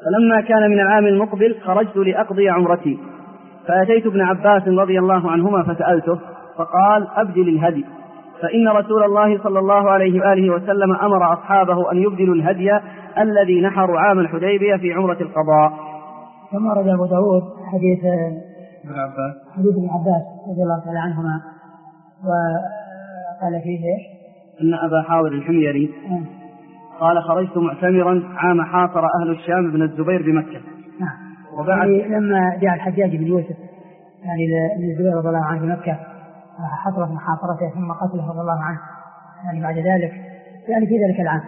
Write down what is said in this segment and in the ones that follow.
فلما كان من العام المقبل خرجت لأقضي عمرتي، فأتيت ابن عباس رضي الله عنهما فسألته، فقال: أبدل الهدي، فإن رسول الله صلى الله عليه وآله وسلم أمر أصحابه أن يبدلوا الهدي الذي نحروا عام الحديبية في عمرة القضاء. ثم رد أبو داود حديث ابن عباس رضي الله تعالى عنهما، وقال فيه أن أبا حاور الحميري قال: خرجت معتمرا عام حاصر أهل الشام بن الزبير بمكة. يعني لما جاء الحجاج بن يوسف يعني الزبير رضي الله عنه بمكة حصلت محاصرته ثم قتله رضي الله عنه يعني بعد ذلك يعني في ذلك العام.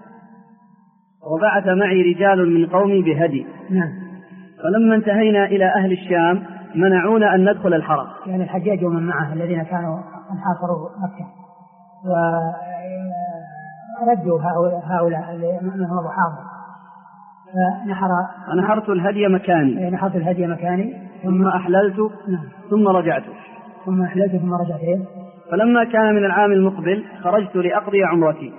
وبعث معي رجال من قومي بهدي. فلما انتهينا إلى أهل الشام منعونا أن ندخل الحرم. يعني الحجاج ومن معه الذين كانوا حاصروا مكة ورجوا هؤلاء من هو حاضر، فنحرت الهدي مكاني. نحرت الهدي مكاني ثم أحللت ثم رجعت. فلما كان من العام المقبل خرجت لأقضي عمرتي،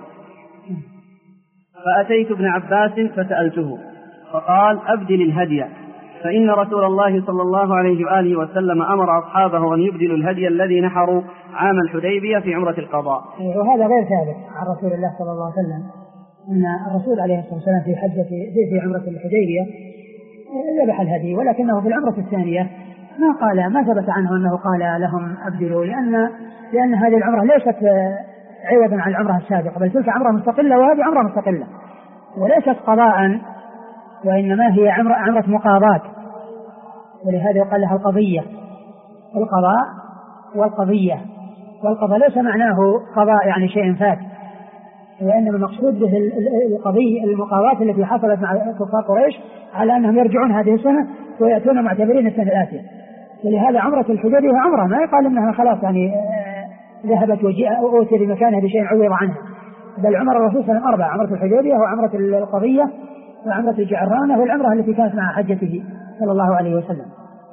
فأتيت ابن عباس فسألته، فقال: أبدل الهدي، فإن رسول الله صلى الله عليه وآله وسلم أمر أصحابه أن يبدلوا الهدي الذي نحروا عام الحديبية في عمرة القضاء. وهذا غير ثابت عن رسول الله صلى الله عليه وسلم، أن الرسول عليه الصلاة والسلام في عمرة الحديبية ذبح الهدي، ولكنه في العمرة الثانية ما ثبت عنه أنه قال لهم أبدلوا، لأن هذه العمرة ليست عوضا عن العمرة السابقة، بل تلك عمرة مستقلة وهذه عمرة مستقلة وليست قضاء، وإنما هي عمرة مقاضاة، ولهذا يقال لها القضية. القضاء والقضية، والقضاء ليس معناه قضاء يعني شيء فات، وإنما المقصود به القضية المقاضاة التي حصلت مع كفار قريش على أنهم يرجعون هذه السنة ويأتون معتبرين السنة الآتية. ولهذا عمرة الحديبية عمرة ما يقال إنها خلاص يعني ذهبت وجاء أو أوتي بمكانها بشيء عوض عنها، بل عمر الرسول صلى الله عليه وسلم 4: عمرة الحديبية وعمرة القضية وعمرة الجعرانة والعمرة التي كانت مع حجته صلى الله عليه وسلم.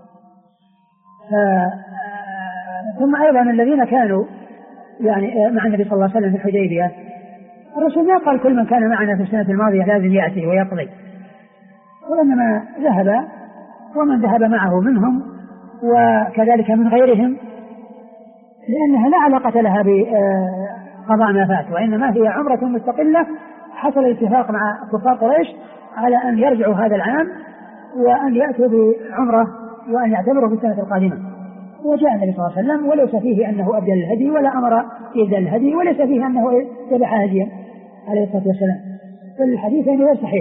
ثم أيضا الذين كانوا يعني مع النبي صلى الله عليه وسلم في الحديبية، الرسول ما قال كل من كان معنا في السنة الماضية لازم يأتي ويقضي، وإنما ذهب ومن ذهب معه منهم وكذلك من غيرهم، لأنها لا علاقة لها بقضاء ما فات، وإنما هي عمرة مستقلة حصل الاتفاق مع كفار قريش على أن يرجعوا هذا العام وأن يأتوا بعمرة وأن يعتبروا في السنة القادمة. وجاء النبي صلى الله عليه وسلم وليس فيه أنه أبدل الهدي ولا أمر بإبدال الهدي، وليس فيه أنه ذبح هديا عليه الصلاة والسلام، فالحديث غير صحيح.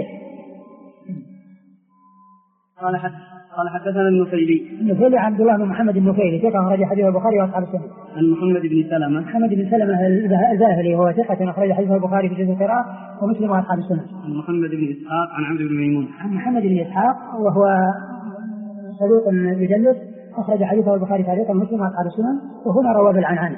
قال حدثنا النفيلي عبد الله بن محمد النفيلي ثقة أخرج حديثه البخاري وأصحاب السنة. عن محمد بن سلمة الباهلي وهو ثقة أخرج حديثه البخاري في جزء القراءة ومسلم وأصحاب السنة. عن محمد بن إسحاق عن عمرو بن ميمون. عن محمد بن إسحاق وهو صدوق يدلس أخرج حديثه البخاري تعليقا ومسلم وأصحاب السنة، وهنا روى بالعنعنة.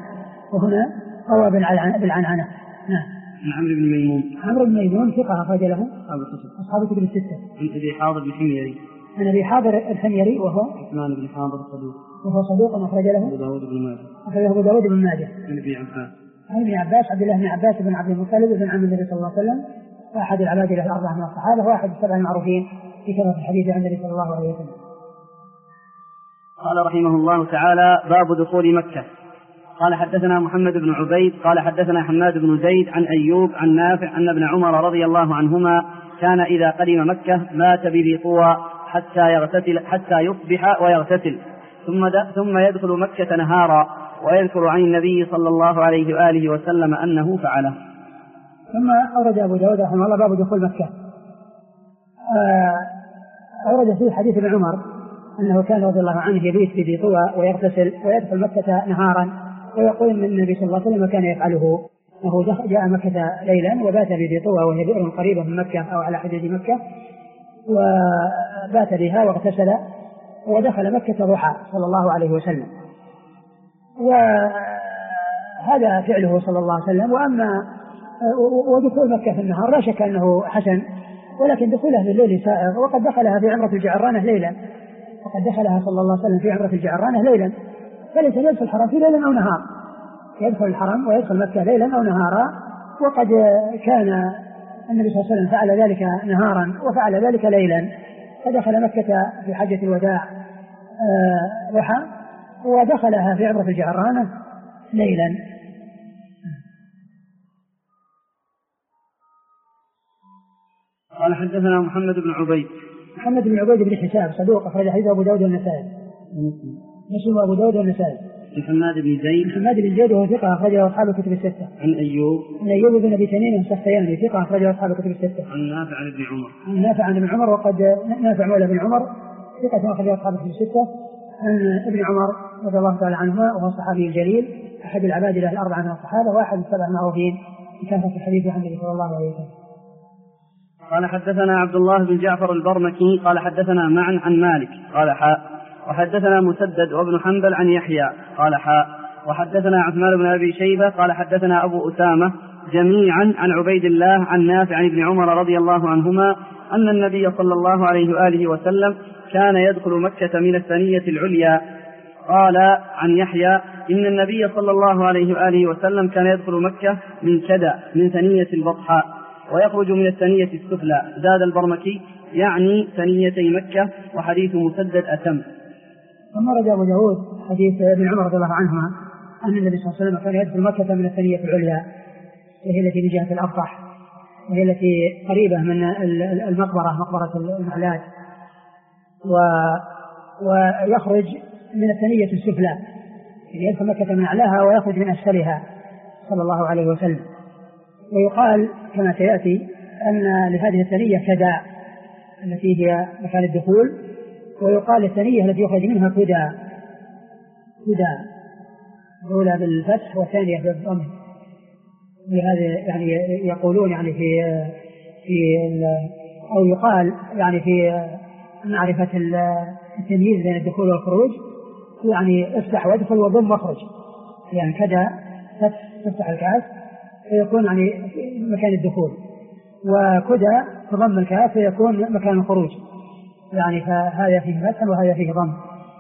نعم. عن عمرو بن ميمون ثقة أخرج له أصحاب الكتب الستة. عن أبي حاضر الحميري. عن أبي حاضر الحميري وهو عثمان بن حاضر الصدوق وهو صدوق أخرج له أبو داود بن ماجه. عن ابن عباس عبد الله بن عباس بن عبد المطلب بن عم النبي صلى الله عليه وسلم، وأحد العباد له الأربعة من الصحابة، وأحد السبع المعروفين في كثرة الحديث عن النبي صلى الله عليه وسلم. قال رحمه الله تعالى: باب دخول مكة. قال حدثنا محمد بن عبيد قال حدثنا حماد بن زيد عن أيوب عن نافع أن ابن عمر رضي الله عنهما كان إذا قدم مكة مات بذي طوى حتى يصبح ويغتسل ثم يدخل مكة نهارا، ويذكر عن النبي صلى الله عليه وآله وسلم أنه فعله. ثم أورد أبو داود رحمه الله باب دخول مكة. أورد فيه حديث ابن عمر أنه كان رضي الله عنه يبيت بذي طوى ويغتسل ويدخل مكة نهارا، ويقول أن النبي صلى الله عليه وسلم كان يفعله، أنه جاء مكة ليلا وبات بذي طوى وهي بئر قريبة من مكة أو على حدود مكة، وبات بها واغتسل ودخل مكة ضحى صلى الله عليه وسلم. وهذا فعله صلى الله عليه وسلم. وأما ودخول مكة في النهار لا شك أنه حسن، ولكن دخوله في الليل سائغ، وقد دخلها في عمرة الجعرانة ليلا، صلى الله عليه وسلم في عمرة الجعرانة ليلا، فليس يدخل الحرم في ليلا أو نهار، يدخل الحرم ويدخل مكة ليلا أو نهارا. وقد كان النبي صلى الله عليه وسلم فعل ذلك نهارا وفعل ذلك ليلا، فدخل مكة في حجة الوداع ضحى ودخلها في عمرة الجعرانة ليلا. قال حدثنا محمد بن عبيد. محمد بن عبيد بن حساب صدوق أخرج حديثه أبو داود والنسائي. مسلم وأبو داود والنسائي. محمد بن زيد. محمد بن زيد وهو ثقة أخرجه أصحاب الكتب الستة. عن أيوب. عن أيوب بن أبي تميم السختياني ثقة أخرجه أصحاب الكتب الستة. عن نافع عن ابن عمر. عن نافع عن ابن عمر، وقد نافع مولى بن عمر ثقة أخرجه أصحاب الكتب الستة. عن ابن عمر رضي الله تعالى عنهما وهو الصحابي الجليل أحد العباد له الأربعة من الصحابة وأحد السبع المعروفين بكثرة الحديث عن النبي صلى الله عليه وسلم. قال حدثنا عبد الله بن جعفر البرمكي قال حدثنا معا عن مالك قال حاء وحدثنا مسدد وابن حنبل عن يحيى قال حاء وحدثنا عثمان بن أبي شيبة قال حدثنا أبو أسامة جميعا عن عبيد الله عن نافع عن ابن عمر رضي الله عنهما أن النبي صلى الله عليه وآله وسلم كان يدخل مكة من الثنية العليا. قال عن يحيى إن النبي صلى الله عليه وآله وسلم كان يدخل مكة من كدى من ثنية البطحاء ويخرج من الثنية السفلى. زاد البرمكي يعني ثنيتي مكة، وحديث مسدد أتم. ثم رجع أبو داود حديث ابن عمر رضي الله عنهما أن النبي صلى الله عليه وسلم كان يدخل مكة من الثنية العليا، وهي التي من جهة الأبطح، وهي التي قريبة من المقبرة مقبرة المعلات، ويخرج من الثنية السفلى، يعني يدخل مكة من أعلاها ويخرج من أسفلها صلى الله عليه وسلم. ويقال كما سيأتي أن لهذه الثنية كدى التي هي مكان الدخول، ويقال الثنية التي يخرج منها كدى الأولى بالفتح والثانية بالضم. لهذا يعني يقولون يعني في أو يقال يعني في معرفة التمييز بين الدخول والخروج، يعني افتح وادخل وضم واخرج، يعني كدى تفتح الكاس فيكون يعني مكان الدخول، وكدى تضم الكاس فيكون مكان الخروج، يعني فهذا فيه فتح وهذا فيه ضم.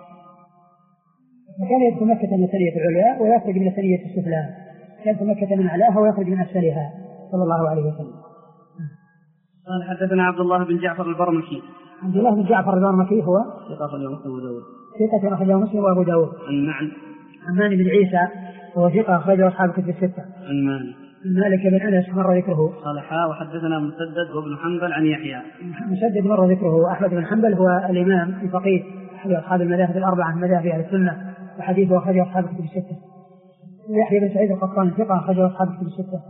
فكان يدخل مكة من الثنية العليا ويخرج من الثنية السفلى، كان يدخل مكة من أعلاها ويخرج من أسفلها صلى الله عليه وسلم. قال حدثنا عبد الله بن جعفر البرمكي. عبد الله بن جعفر البرمكي هو ثقة أخرجه مسلم وأبو داود. ثقة أخرجه مسلم وأبو داود. عن مالك بن عيسى وهو ثقة أخرجه أصحاب الكتب الستة. عن مالك بن أنس مر ذكره. قال حاء وحدثنا مسدد وابن حنبل عن يحيى. مسدد مر ذكره. أحمد بن حنبل هو الإمام الفقيه أحد أصحاب المذاهب الأربعة من مذاهب أهل السنة، وحديثه أخرجه أصحاب الكتب الستة. ويحيى بن سعيد القطان ثقة أخرجه أصحاب الكتب الستة.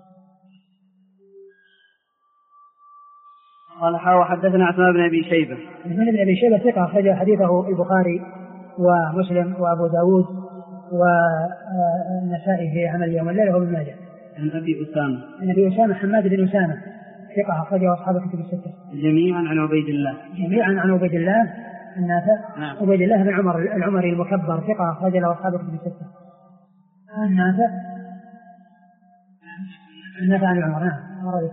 قال حاء وحدثنا عثمان بن أبي شيبة. عثمان بن أبي شيبة ثقة أخرج حديثه البخاري ومسلم وأبو داود والنسائي في عمل اليوم والليلة وابن ماجه. عن أبي أسامة. عن أبي أسامة حماد بن أسامة ثقة أخرجه أصحاب الكتب الستة. جميعا عن عبيد الله. جميعا عن عبيد الله النافع. نعم. عبيد الله بن عمر العمري المكبر ثقة أخرج له أصحاب الكتب الستة. النافع عن عمر. نعم.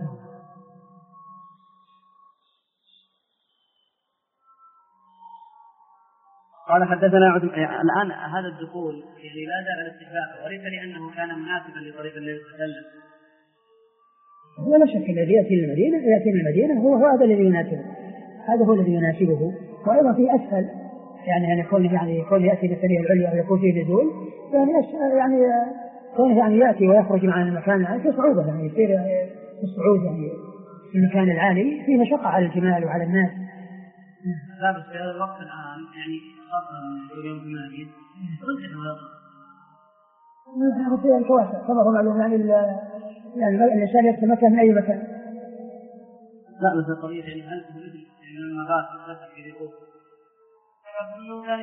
قال حدثنا الآن هذا الدخول يعني لا زال الاستحباب، وليس لأنه كان مناسبا لطريق النبي صلى الله عليه وسلم. ولا شك الذي يأتي من المدينة هو هذا الذي يناسبه، هذا هو الذي يناسبه. وأيضا في أسهل يعني يكون يأتي بالثنية العليا ويكون فيه نزول، يعني كونه يعني يأتي ويخرج عن المكان في صعوبة، يعني يصير الصعود يعني في المكان العالي فيه مشقة على الجمال وعلى الناس. لا بس في هذا الوقت الآن يعني خاصة من يوم ثمانين في الكواسع كما هو معلوم، يعني الإنسان يدخل مكان من أي مكان. لا بس الطريق يعني هل مثل لما بات تفتح في ذكوه فإنه كان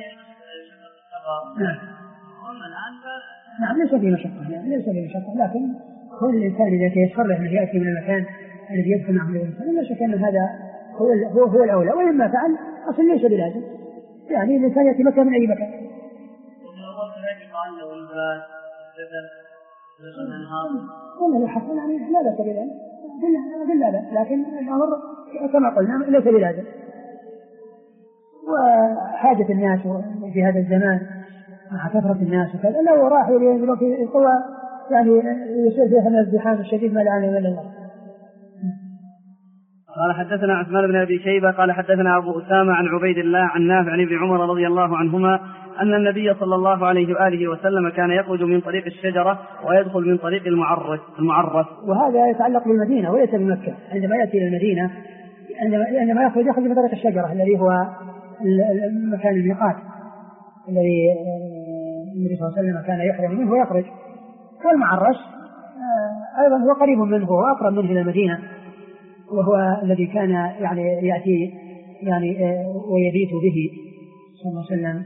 نعم ليس فيه مشقة، لكن كل الإنسان إذا تيسر له أن يأتي من المكان الذي يدخل معه الإنسان لا شك أن هذا هو الأولى، وإما فعل أصل ليس بلازم، يعني الإنسان يأتي مكان من أي مكان. والله لو حصل يعني لا بأس بذلك، لا، لكن الأمر كما قلنا ليس بلازم. وحاجة الناس في هذا الزمان مع كثرة الناس وكذا لو راحوا ينزلوا في القوى يعني يصير فيها الازدحام الشديد ما لا يعلم إلا الله. قال حدثنا عثمان بن أبي شيبة قال حدثنا أبو أسامة عن عبيد الله عن نافع عن ابن عمر رضي الله عنهما أن النبي صلى الله عليه وآله وسلم كان يخرج من طريق الشجرة ويدخل من طريق المعرس. وهذا يتعلق بالمدينة وليس بمكة. عندما يأتي إلى المدينة عندما يخرج من طريق الشجرة الذي هو مكان الميقات الذي النبي صلى الله عليه وسلم كان يحرم منه ويخرج. والمعرس أيضا هو قريب منه وأقرب منه إلى المدينة، وهو الذي كان يعني يأتي يعني ويبيت به صلى الله عليه وسلم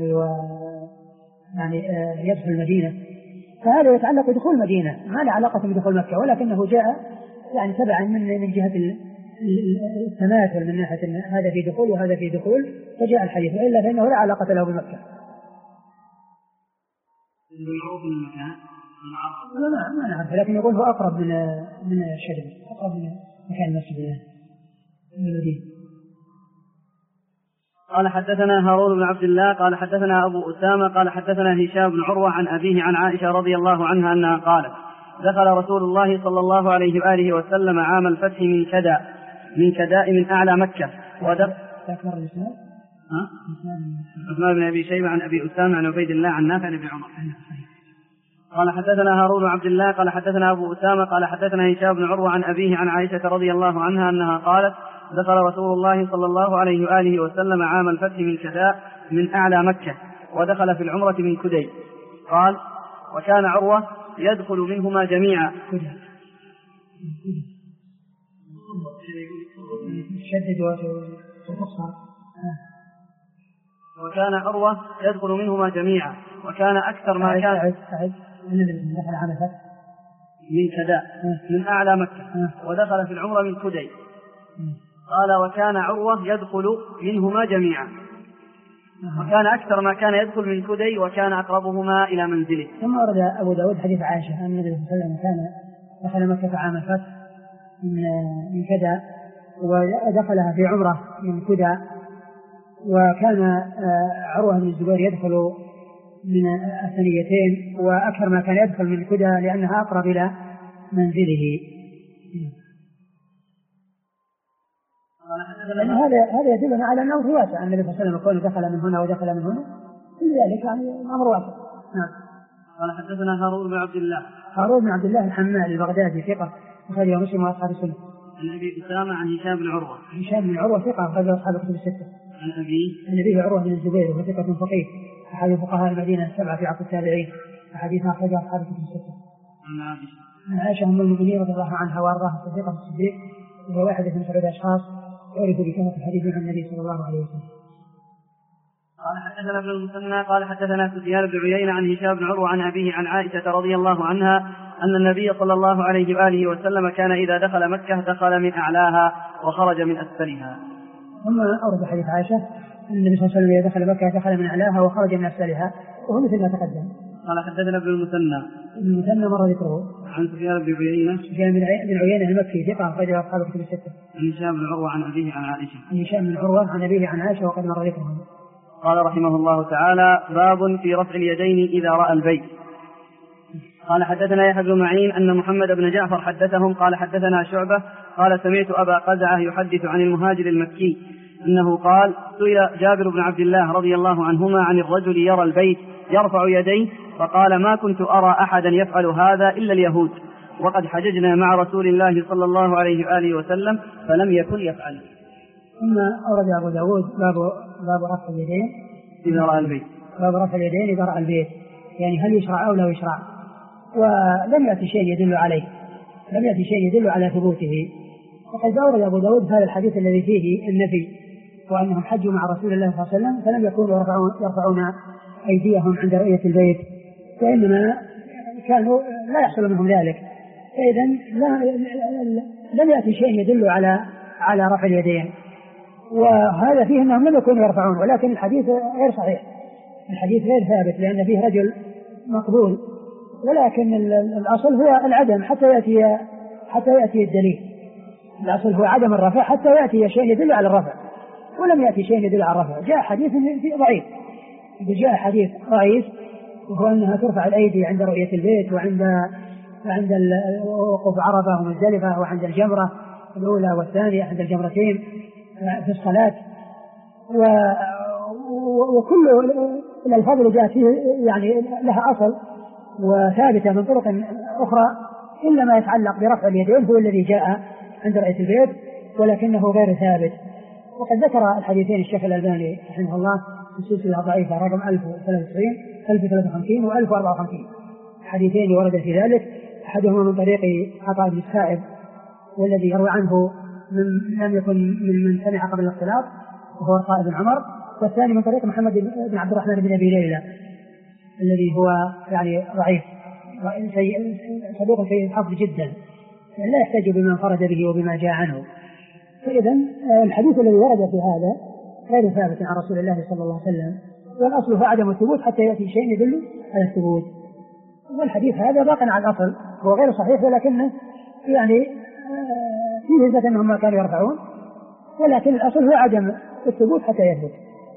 يعني يدخل المدينة. فهذا يتعلق بدخول المدينة ما له علاقة بدخول مكة، ولكنه جاء يعني تبعا من جهة التماثل من ناحية هذا في دخول وهذا في دخول فجاء الحديث، إلا فإنه لا علاقة له بمكة. ما نعرف، لكن يقول هو أقرب من الشجر، أقرب من مكان المسجد المدينة. قال حدثنا هارون بن عبد الله قال حدثنا أبو أسامة قال حدثنا هشام بن عروة عن أبيه عن عائشة رضي الله عنها أنها قالت دخل رسول الله صلى الله عليه وآله وسلم عام الفتح من كداء من أعلى مكة عثمان بن أبي شيبة عن أبي أسامة عن عبيد الله عن نافع بن عمر. قال حدثنا هارون بن عبد الله قال حدثنا أبو أسامة قال حدثنا هشام بن عروة عن أبيه عن عائشة رضي الله عنها أنها قالت دخل رسول الله صلى الله عليه وآله وسلم عام الفتح من كداء من أعلى مكة ودخل في العمرة من كدي. قال وكان عروة يدخل منهما جميعا. وكان عروة يدخل منهما جميعا وكان أكثر ما كان من كداء من أعلى مكة ودخل في العمرة من كدي. قال وكان عروة يدخل منهما جميعا وكان أكثر ما كان يدخل من كدي وكان أقربهما إلى منزله. ثم ورد أبو داود حديث عائشة أن النبي صلى الله عليه وسلم كان دخل مكة عام الفتح من كدى ودخلها في عمرة من كدى، وكان عروة بن الزبير يدخل من الثنيتين وأكثر ما كان يدخل من كدى لأنها أقرب إلى منزله. هذا يدلنا على أنه في واسع، النبي صلى الله عليه وسلم يكون دخل من هنا ودخل من هنا، كل ذلك يعني أمر واسع. نعم. قال حدثنا هارون بن عبد الله الحمال البغدادي ثقة أخرجه مسلم وأصحاب السنة. عن أبي أسامة عن هشام بن عروة ثقة أخرجه أصحاب الكتب الستة. عن أبيه عروة بن الزبير وهو ثقة فقيه أحد فقهاء المدينة السبعة في عصر التابعين، أحاديث أخرجها أصحاب الكتب الستة. عن عائشة أم المؤمنين رضي الله عنها وأرضاها الصديقة الصديق، وهو واحدة من 7 أشخاص يعرف بكثرة الحديث عن النبي صلى الله عليه وسلم. قال حدثنا ابن المثنى قال حدثنا سفيان بن عيينة عن هشام بن عروة عن أبيه عن عائشة رضي الله عنها أن النبي صلى الله عليه وآله وسلم كان إذا دخل مكة دخل من أعلاها وخرج من أسفلها. ثم أورد حديث عائشة أن النبي صلى الله عليه وسلم إذا دخل مكة دخل من أعلاها وخرج من أسفلها، وهو مثل ما تقدم. قال حدثنا ابن المثنى مر ذكره. عن سفيان بن عيينة المكي ثقة أخرجه أصحاب الكتب الستة. عن هشام بن عروة عن أبيه عن عائشة. هشام بن عروة عن أبيه عن عائشة وقد مر ذكره. قال رحمه الله تعالى باب في رفع اليدين إذا رأى البيت. قال حدثنا يحيى بن معين أن محمد بن جعفر حدثهم قال حدثنا شعبة قال سمعت أبا قزعة يحدث عن المهاجر المكي أنه قال سئل جابر بن عبد الله رضي الله عنهما عن الرجل يرى البيت يرفع يديه فقال ما كنت أرى أحدا يفعل هذا إلا اليهود وقد حججنا مع رسول الله صلى الله عليه وآله وسلم فلم يكن يفعل. ثم أورد أبو داود باب رفع اليدين إذا رأى البيت. باب رفع اليدين إذا رأى البيت، يعني هل يشرع أو لا يشرع، ولم يأتي شيء يدل عليه، لم يأتي شيء يدل على ثبوته. وقد أورد أبو داود هذا الحديث الذي فيه النفي وأنهم حجوا مع رسول الله صلى الله عليه وسلم فلم يكونوا يرفعون أيديهم عند رؤية البيت، وإنما كانوا لا يحصل منهم ذلك. فإذا لم يأتي شيء يدل على رفع اليدين، وهذا فيه أنهم لم يكونوا يرفعون، ولكن الحديث غير صحيح، الحديث غير ثابت لأن فيه رجل مقبول، ولكن الأصل هو العدم حتى يأتي الدليل. الأصل هو عدم الرفع حتى يأتي شيء يدل على الرفع، ولم يأتي شيء يدل على الرفع. جاء حديث ضعيف، جاء حديث ضعيف وهو أنها ترفع الأيدي عند رؤية البيت وعند وقوف عرفة ومزدلفة وعند الجمرة الأولى والثانية عند الجمرتين في الصلاة، وكل الألفاظ اللي جاءت فيه يعني لها أصل وثابتة من طرق أخرى، إلا ما يتعلق برفع اليدين هو الذي جاء عند رئيس البيت ولكنه غير ثابت. وقد ذكر الحديثين الشيخ الألباني رحمه الله في السلسلة ضعيفة رقم 1053 و 1054 حديثين ورد في ذلك، أحدهما من طريق عطاء بن السائب والذي يروي عنه لم يكن من سمع قبل الاختلاط وهو عطاء بن عمر، والثاني من طريق محمد بن عبد الرحمن بن أبي ليلى الذي هو يعني ضعيف صدوق سيء الحفظ جدا لا يحتاج بما انفرد به وبما جاء عنه. فإذا الحديث الذي ورد في هذا غير ثابت عن رسول الله صلى الله عليه وسلم، والأصل هو عدم الثبوت حتى يأتي شيء يدل على الثبوت. والحديث هذا باق على الأصل، هو غير صحيح ولكنه يعني فيه نسبة أنهم ما كانوا يرفعون، ولكن الأصل هو عدم الثبوت حتى يثبت.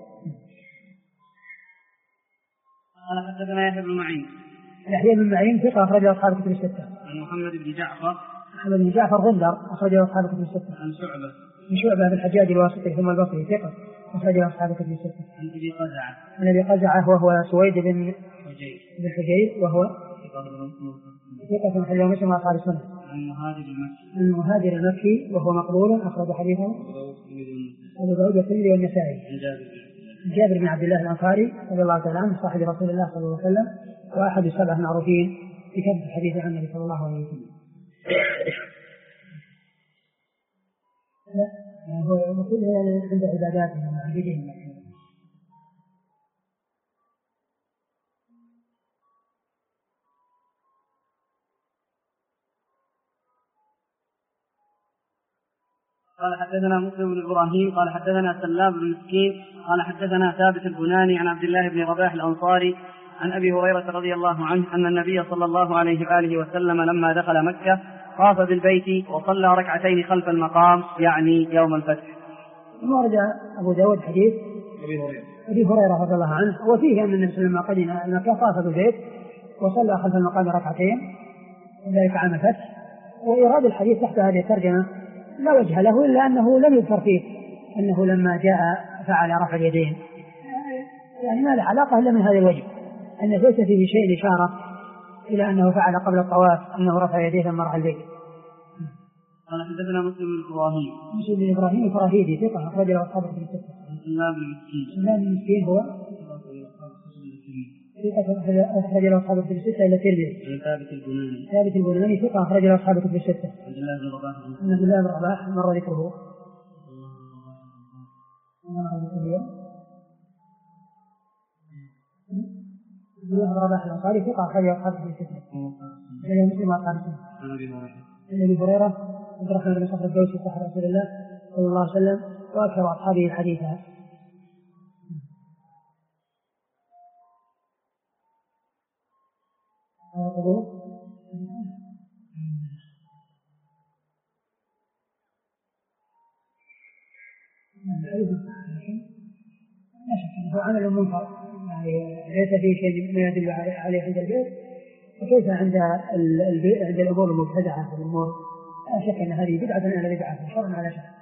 قال حدثنا يحيى بن معين. يحيى بن معين ثقة أخرج أصحاب الكتب الستة. عن محمد بن جعفر. محمد بن جعفر غندر أخرج أصحاب الكتب الستة. عن شعبة. من شعبة بن الحجاج الواسطي ثم البصري ثقة أخرج أصحاب الكتب الستة. عن أبي قزعة. عن أبي قزعة وهو سويد بن حجير وهو ثقة أخرج مسلم وأصحاب السنة. عن المهاجر المكي وهو مقبول أخرج حديثه أبو داود والترمذي والنسائي. جابر بن عبد الله الأنصاري رضي الله تعالى عنه صاحب رسول الله صلى الله عليه وسلم وأحد السبعة المعروفين في كتب الحديث عن النبي صلى الله عليه وسلم. لا هو المفروض عند عباداتهم وعبادهم. قال حدثنا مسلم بن إبراهيم قال حدثنا سلام بن مسكين قال حدثنا ثابت البناني عن عبد الله بن رباح الأنصاري عن أبي هريرة رضي الله عنه أن النبي صلى الله عليه وآله وسلم لما دخل مكة طاف بالبيت وصلى ركعتين خلف المقام يعني يوم الفتح. ورد أبو داود حديث أبي هريرة رضي الله عنه وفيه أن النبي صلى الله عليه وسلم قدم مكة طاف بالبيت وصلى خلف المقام ركعتين ذلك عام الفتح. وإيراد الحديث تحت هذه الترجمة لا وجه له إلا أنه لم يذكر فيه أنه لما جاء فعل رفع اليدين، يعني ما له علاقة إلا من هذا الوجه أن ليس فيه شيء إشارة إلى أنه فعل قبل الطواف أنه رفع يديه ثم رفع البيت. قال حدثنا مسلم بن إبراهيم الفراهيدي ثقة أخرج له أصحاب الكتب الستة. سلام بن مسكين هو أخرج له أصحاب الكتب الستة إلى الترمذي. ثابت البناني ثقة أخرج له أصحاب الكتب الستة. عن عبد الله بن رباح مر ذكره. عبد الله بن رباح الأنصاري ثقة أخرج له أصحاب الكتب الستة. عن مسلم وأصحاب السنة. عن أبي هريرة عبد الرحمن بن صخر الدوسي صاحب رسول الله صلى الله عليه وسلم وأكثر أصحابه حديثا. هو عمل منكر يعني ليس فيه شيء ما يدل عليه عند البيت، وكيف عند الأمور المبتدعة في الأمور لا شك أن هذه بدعة على بدعة شر على شر.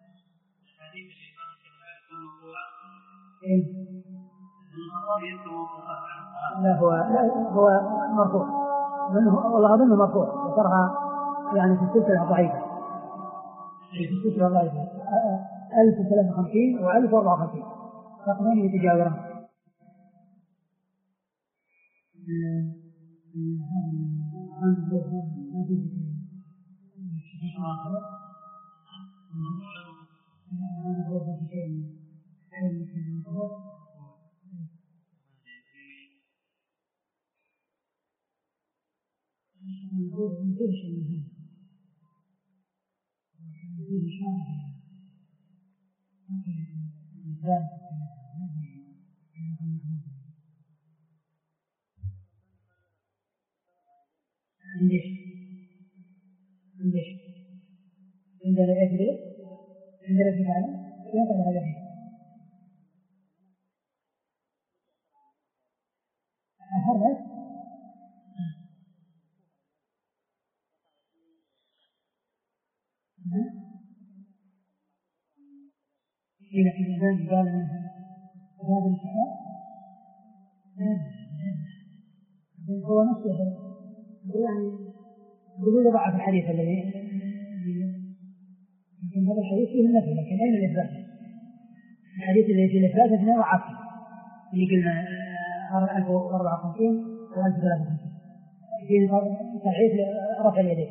لا هو مرفوع والله أظنه مرفوع وصرها يعني في السلسلة ضعيفة في السلسلة ضعيفة 1053 و 1054 رقمين يتجاوران. عندنا يدري عندنا في هذا يقول هذا هذا إذا في الإنسان قال منها هذا الانتحار هو نفسه يعني بدون ضعف الحديث الذي يمكن هذا الحديث فيه النفي، لكن أين الإثبات؟ الحديث الذي فيه الإثبات 2 اللي قلنا 1054 و 1053 فيه صحيح رفع اليدين.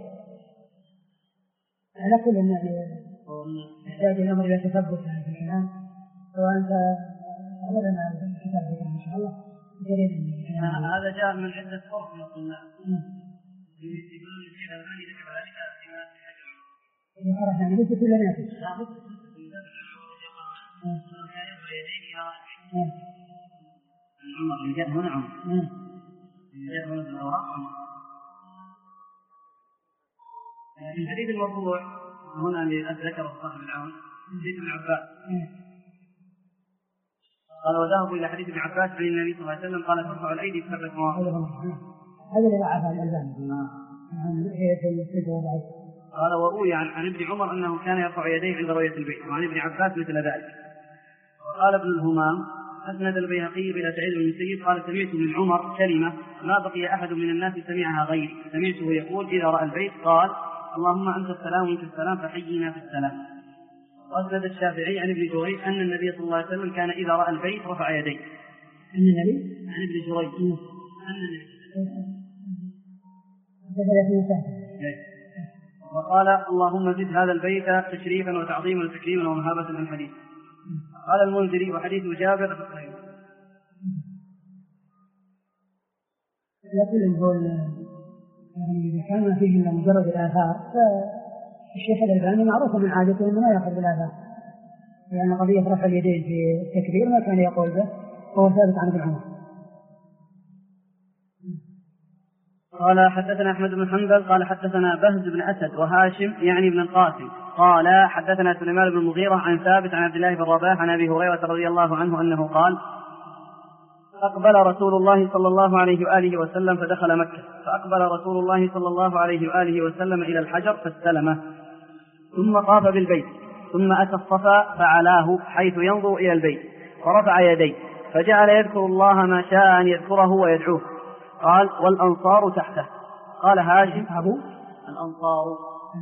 على كل يحتاج الأمر إلى تثبت في الكلام، وأنت أولا الكتاب إن شاء الله جريد. هذا جاء من عدة طرق من الطلاب يقولون الشيخ الألباني ذكر ذلك فيما عرفنا من ليس كل ناس عمر اللي جاء هنا عمر جاء هنا بالأوراق الحديث المرفوع هنا اللي ذكره صاحب العون حديث ابن عباس قال وذهبوا إلى حديث ابن عباس عن النبي صلى الله عليه وسلم قال ترفع الأيدي في 7 مواضع. هذا اللي ضعفه الألباني. قال وروي عن ابن عمر أنه كان يرفع يديه عند رؤية البيت، وعن ابن عباس مثل ذلك. وقال ابن الهمام أسند البيهقي إلى سعيد بن المسيب قال سمعت من عمر كلمة ما بقي أحد من الناس سمعها غيري، سمعته يقول إذا رأى البيت قال اللهم أنت السلام وأنت السلام فحينا في السلام. وأسند الشافعي عن ابن جريج أن النبي صلى الله عليه وسلم كان إذا رأى البيت رفع يديه. أن النبي عن ابن جريج أن النبي وقال اللهم زد هذا البيت تشريفا وتعظيما وتكريما ومهابة للحديث. قال المنذري وحديث جابر في الصحيح. يقول القول يعني كان فيه من مجرد الآثار، فالشيخ الألباني معروف من عادته أنه ما يأخذ بالآثار، لأن قضية رفع اليدين في التكبير ما كان يقول به وهو ثابت عن ابن عمر. قال حدثنا أحمد بن حنبل قال حدثنا بهز بن أسد وهاشم يعني بن القاسم قال حدثنا سليمان بن المغيرة عن ثابت عن عبد الله بن رباح عن أبي هريرة رضي الله عنه أنه قال أقبل رسول الله صلى الله عليه وآله وسلم فدخل مكة، فأقبل رسول الله صلى الله عليه وآله وسلم إلى الحجر فاستلمه، ثم طاف بالبيت، ثم أتى الصفا فعلاه حيث ينظر إلى البيت، ورفع يديه، فجعل يذكر الله ما شاء أن يذكره ويدعوه. قال والأنصار تحته. قال هاشم أبو الأنصار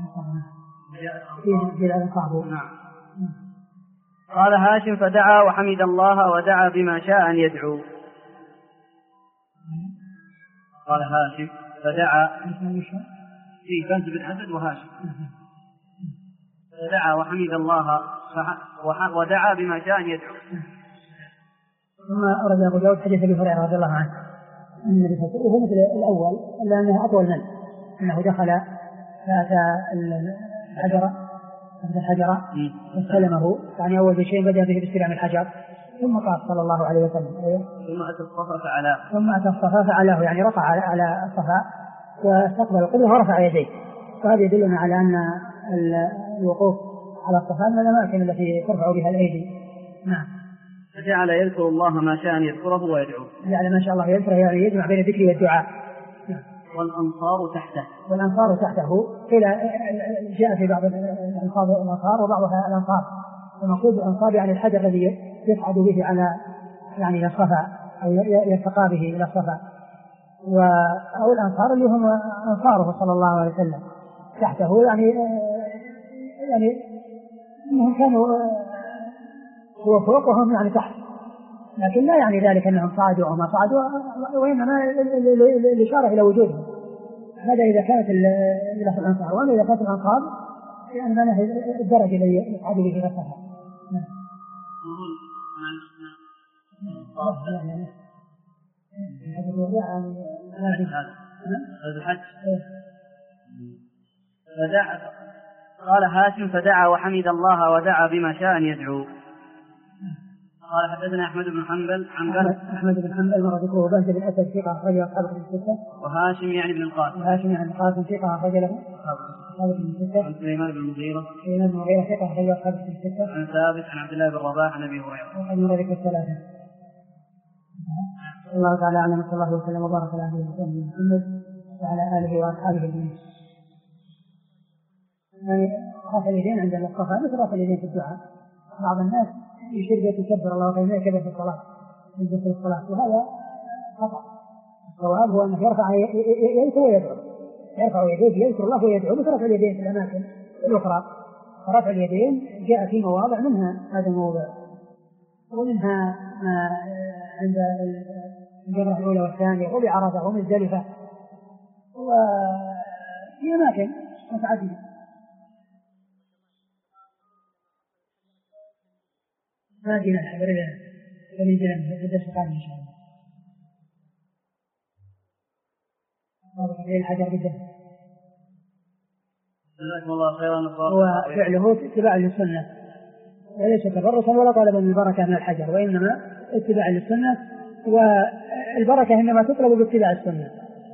نعم. قال هاشم فدعا وحمد الله ودعا بما شاء أن يدعو. قال هاشم فدعا في بهز بن أسد وهاشم فدعا وحمد الله ودعا بما شاء أن يدعو. ثم أورد أبو داود حديث أبي هريرة رضي الله عنه النبي صلى الله عليه وسلم وهو مثل الأول إلا أنه أطول منه، أنه دخل فأتى الحجر واستلمه، يعني أول شيء بدأ به باستلام الحجر ثم طاف صلى الله عليه وسلم ثم أتى الصفا فعلاه يعني رفع على الصفا واستقبل القبلة ورفع يديه. وهذا يدلنا على أن الوقوف على الصفا من الأماكن التي ترفع بها الأيدي. نعم. فجعل يذكر الله ما شاء أن يذكره ويدعوه. جعل ما شاء الله يذكره يعني يجمع بين الذكر والدعاء. والأنصار تحته قيل جاء في بعض الأنصار وبعضها الأنصار، ومقصود الأنصار يعني الحجر الذي يصعد به على يعني الصفا أو يرتقى به إلى الصفا، أو الأنصار اللي هم أنصاره صلى الله عليه وسلم تحته، يعني أنهم كانوا هو فوق وهم يعني تحت، لكن لا يعني ذلك أنهم صعدوا أو ما صعدوا، وإنما الإشارة إلى وجودهم. هذا إذا كانت إلى الأنصار، وأما إذا كانت الأنصار يعني معناه الدرجة الذي يصعد به إلى الصفا. قال هاشم فدعا وحمد الله ودعا بما شاء أن يدعو. قال حدثنا أحمد بن حنبل أحمد بن حنبل مر ذكره بهز بن أسد ثقة أخرج له أصحاب الكتب الستة. وهاشم يعني بن القاسم ثقة أخرج له أصحاب الكتب الستة. عن سليمان بن المغيرة ثقة أخرج له أصحاب الكتب الستة. عن ثابت عن عبد الله بن رباح عن أبي هريرة. وقد مر ذكر الثلاثة. الله تعالى أعلم، صلى الله وسلم وبارك على نبينا محمد وعلى آله وأصحابه أجمعين. يعني رفع اليدين عند الصفا مثل رفع اليدين في الدعاء. بعض الناس بشدة يكبر الله فإنه كبر في الصلاة من ذكر الصلاة، وهذا خطأ. الصواب هو أنه يرفع يديه ويدعو، يرفع يديه يذكر الله ويدعو، مثل رفع اليدين في الأماكن الأخرى. رفع اليدين جاء في مواضع منها هذا الموضع، ومنها ما عند الجمرة الأولى والثانية وبعرفة ومزدلفة وفي أماكن متعددة. ما جينا الحبر لنا في الدرس القادم إن شاء الله. الحجر بالدم جزاكم الله خيرا. وفعله اتباع للسنة وليس تبركا ولا طلبا البركة من الحجر، وإنما اتباع للسنة، والبركة إنما تطلب باتباع السنة.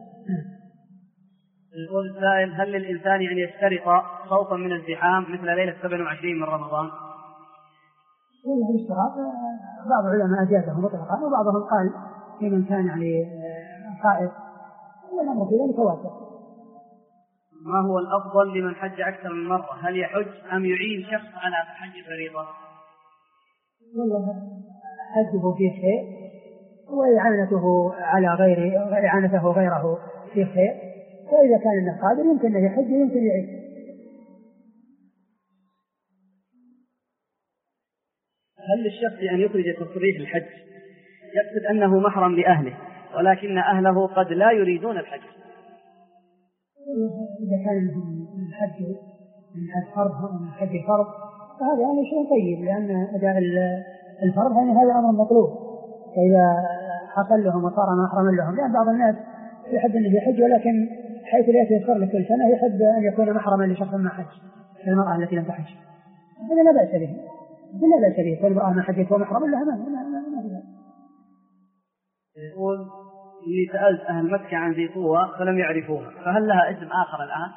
يقول السائل: هل للإنسان أن يشترط خوفا من الزحام مثل ليلة 27 من رمضان؟ هذا الاشتراط بعض العلماء أجازه مطلقا، وبعضهم قال لمن كان يعني خائف، والأمر في ذلك واسع. ما هو الأفضل لمن حج أكثر من مرة؟ هل يحج أم يعين شخص على حج فريضة؟ والله حجه فيه خير، وإعانته على إعانته غيره فيه خير، وإذا كان انه قادر يمكن أن يحج ويمكن يعين. هل للشخص أن يخرج تصريح الحج يقصد أنه محرم لأهله ولكن أهله قد لا يريدون الحج؟ إذا كان الحج من الفرض أو من الحج الفرض فهذا يعني شيء طيب، لأن أداء الفرض يعني هذا أمر مطلوب، فإذا حصل لهم وصار محرما لهم، لأن بعض الناس يحب أنه يحج ولكن حيث لا يتيسر لكل سنة يحب أن يكون محرما لشخص ما حج، المرأة التي لم تحج، هذا لا بأس به، لا بأس به، فالمرأة ما حجت ومحرما لها ما فيها. يقول: إني سألت أهل مكة عن ذي طوى فلم يعرفوها، فهل لها اسم آخر الآن؟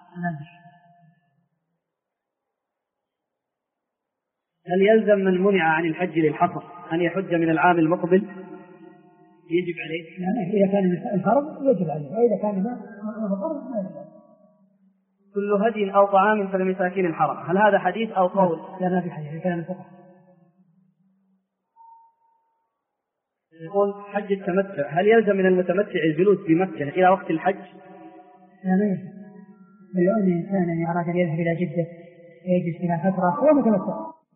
هل يلزم من منع عن الحج للحصر أن يحج من العام المقبل؟ يجب عليه؟ يعني إذا كان الفرض يجب عليه، وإذا كان ما فرض ما يجب عليه. كل هدي أو طعام فلمساكين الحرم، هل هذا حديث أو قول؟ لا ما في حديث، كلام فقط. يقول: حج التمتع، هل يلزم من المتمتع الجلوس بمكة إلى وقت الحج؟ لا ما يلزم، بل لو أن إنسانا أراد أن يذهب إلى جدة يجلس فيها فترة هو متمتع.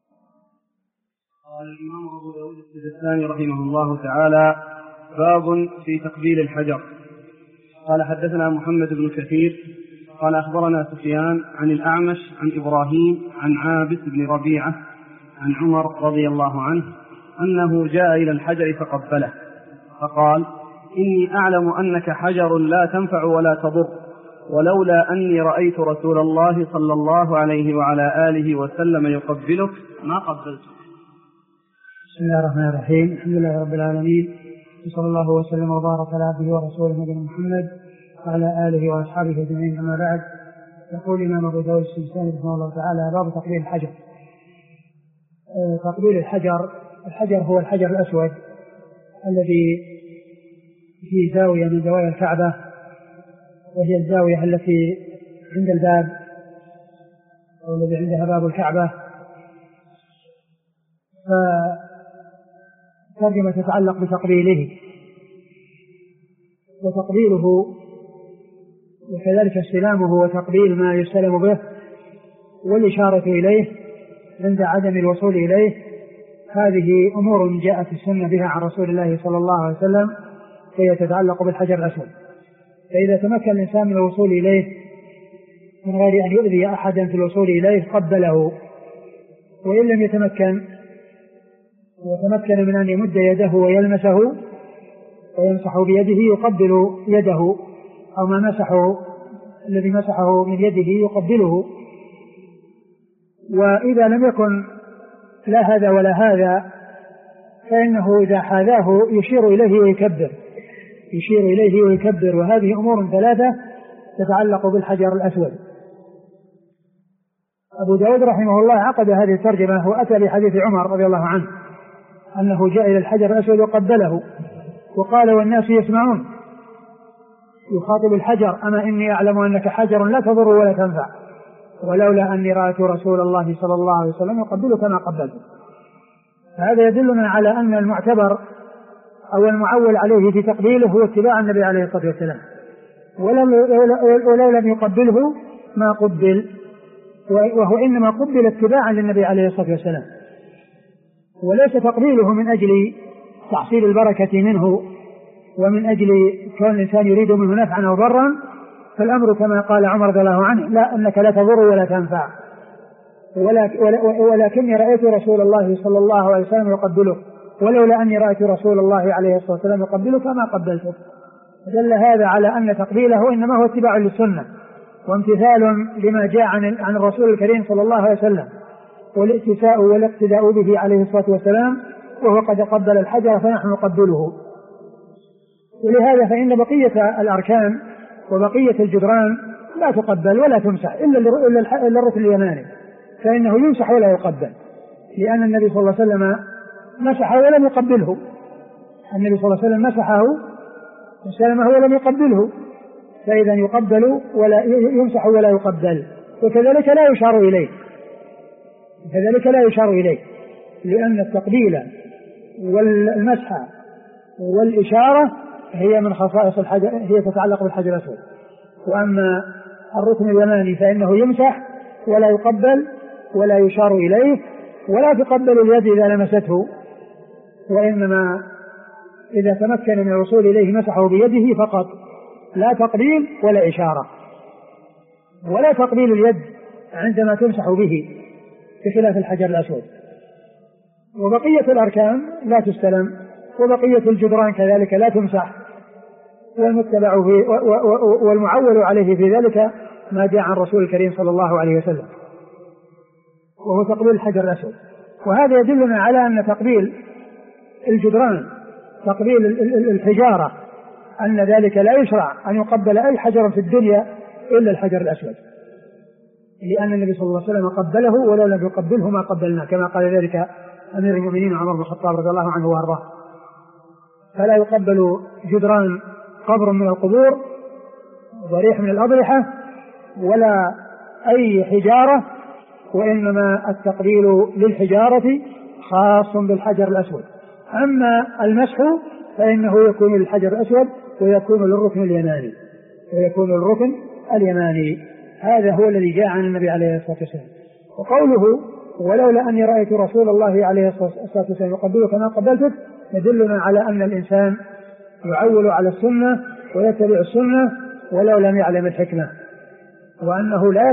قال الإمام أبو داود السجستاني رحمه الله تعالى: باب في تقبيل الحجر. قال: حدثنا محمد بن كثير قال: أخبرنا سفيان عن الأعمش عن إبراهيم عن عابس بن ربيعة عن عمر رضي الله عنه أنه جاء إلى الحجر فقبله فقال: إني أعلم أنك حجر لا تنفع ولا تضر، ولولا أني رأيت رسول الله صلى الله عليه وعلى آله وسلم يقبلك ما قبلتك. بسم الله الرحمن الرحيم، الحمد لله رب العالمين، وصلى الله وسلم وبارك على عبده ورسوله نبينا محمد وعلى آله وأصحابه أجمعين، أما بعد. يقول الإمام أبو داود السجستاني رحمه الله تعالى: باب تقبيل الحجر. تقبيل الحجر هو الحجر الأسود الذي في زاوية من زوايا الكعبة، وهي الزاوية التي عند الباب أو الذي عندها باب الكعبة. فترجمة تتعلق بتقبيله وتقبيله، وكذلك استلامه وتقبيل ما يستلم به، والإشارة إليه عند عدم الوصول إليه. هذه أمور جاءت السنة بها عن رسول الله صلى الله عليه وسلم، فهي تتعلق بالحجر الأسود. فإذا تمكن الإنسان من الوصول إليه من غير أن يؤذي أحدا في الوصول إليه قبله، وإن لم يتمكن وتمكن من أن يمد يده ويلمسه ويمسح بيده يقبل يده، أو ما مسحه الذي مسحه من يده يقبله. وإذا لم يكن لا هذا ولا هذا فإنه إذا حاذاه يشير إليه ويكبر، وهذه أمور ثلاثة تتعلق بالحجر الأسود. أبو داود رحمه الله عقد هذه الترجمة وأتى بحديث عمر رضي الله عنه أنه جاء إلى الحجر الأسود وقبله، وقال: والناس يسمعون، يخاطب الحجر: أما إني أعلم أنك حجر لا تضر ولا تنفع، ولولا أني رأيت رسول الله صلى الله عليه وسلم يقبلك ما قبلته. هذا يدلنا على أن المعتبر أو المعول عليه في تقبيله هو اتباع النبي عليه الصلاة والسلام، ولو لم يقبله ما قبل، وهو إنما قبل اتباعا للنبي عليه الصلاة والسلام، وليس تقبيله من أجل تحصيل البركة منه ومن أجل كون الإنسان يريد منه نفعا أو ضرا. فالأمر كما قال عمر رضي الله عنه: لا، أنك لا تضر ولا تنفع، ولكني رأيت رسول الله صلى الله عليه وسلم يقبله، ولولا أني رأيت رسول الله عليه الصلاة والسلام يقبله فما قبلته. دل هذا على أن تقبيله إنما هو اتباع للسنة وامتثال لما جاء عن الرسول الكريم صلى الله عليه وسلم، والاتساء والاقتداء به عليه الصلاة والسلام، وهو قد قبل الحجر فنحن نقبله. ولهذا فإن بقية الأركان وبقية الجدران لا تقبل ولا تمسح إلا الركن اليماني، فإنه يمسح ولا يقبل، لأن النبي صلى الله عليه وسلم مسحه ولم يقبله. النبي صلى الله عليه وسلم مسحه وسلمه ولم يقبله، فإذا يقبل ولا يمسح ولا يقبل. وكذلك لا يشار إليه، لأن التقبيل والمسح والإشارة هي من خصائص الحجر، هي تتعلق بالحجر الأسود. وأما الركن اليماني فإنه يمسح ولا يقبل ولا يشار إليه، ولا تقبل اليد إذا لمسته، وإنما إذا تمكن من الوصول إليه مسحه بيده فقط، لا تقبيل ولا إشارة، ولا تقبيل اليد عندما تمسح به بخلاف الحجر الأسود. وبقية الأركان لا تستلم، وبقية الجدران كذلك لا تمسح، والمتبع والمعول عليه في ذلك ما جاء عن الرسول الكريم صلى الله عليه وسلم، وهو تقبيل الحجر الأسود. وهذا يدلنا على أن تقبيل الجدران، تقبيل الحجارة، أن ذلك لا يشرع أن يقبل أي حجر في الدنيا إلا الحجر الأسود، لأن النبي صلى الله عليه وسلم قبله ولو لم يقبله ما قبلنا، كما قال ذلك أمير المؤمنين عمر بن الخطاب رضي الله عنه وأرضاه. فلا يقبل جدران قبر من القبور، ضريح من الأضرحة، ولا أي حجارة، وإنما التقبيل للحجارة خاص بالحجر الأسود. أما المسح فإنه يكون للحجر الأسود ويكون للركن اليماني. هذا هو الذي جاء عن النبي عليه الصلاة والسلام. وقوله: ولولا أني رأيت رسول الله عليه الصلاة والسلام يقبله كما قبلته، يدلنا على أن الإنسان يعول على السنة ويتبع السنة ولو لم يعلم الحكمة، وأنه لا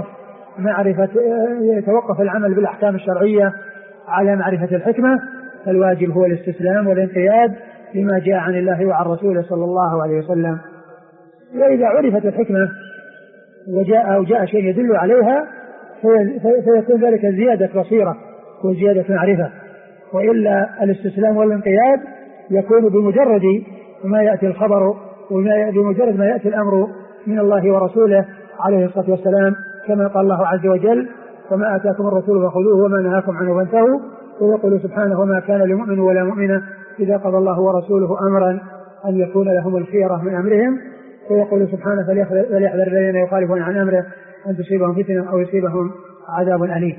يتوقف العمل بالأحكام الشرعية على معرفة الحكمة، فالواجب هو الاستسلام والانقياد لما جاء عن الله وعن رسوله صلى الله عليه وسلم. وإذا عرفت الحكمة وجاء شيء يدل عليها فيكون ذلك زيادة بصيرة وزيادة معرفة، وإلا الاستسلام والانقياد يكون بمجرد ما يأتي الخبر وبمجرد ما يأتي الأمر من الله ورسوله عليه الصلاة والسلام، كما قال الله عز وجل: وما آتاكم الرسول فخذوه وما نهاكم عنه فانتهوا. ويقول سبحانه: وما كان لمؤمن ولا مؤمنة إذا قضى الله ورسوله أمرا أن يكون لهم الخيرة من أمرهم. ويقول سبحانه: فليحذر الذين يخالفون عن أمره أن تصيبهم فتنة أو يصيبهم عذاب أليم.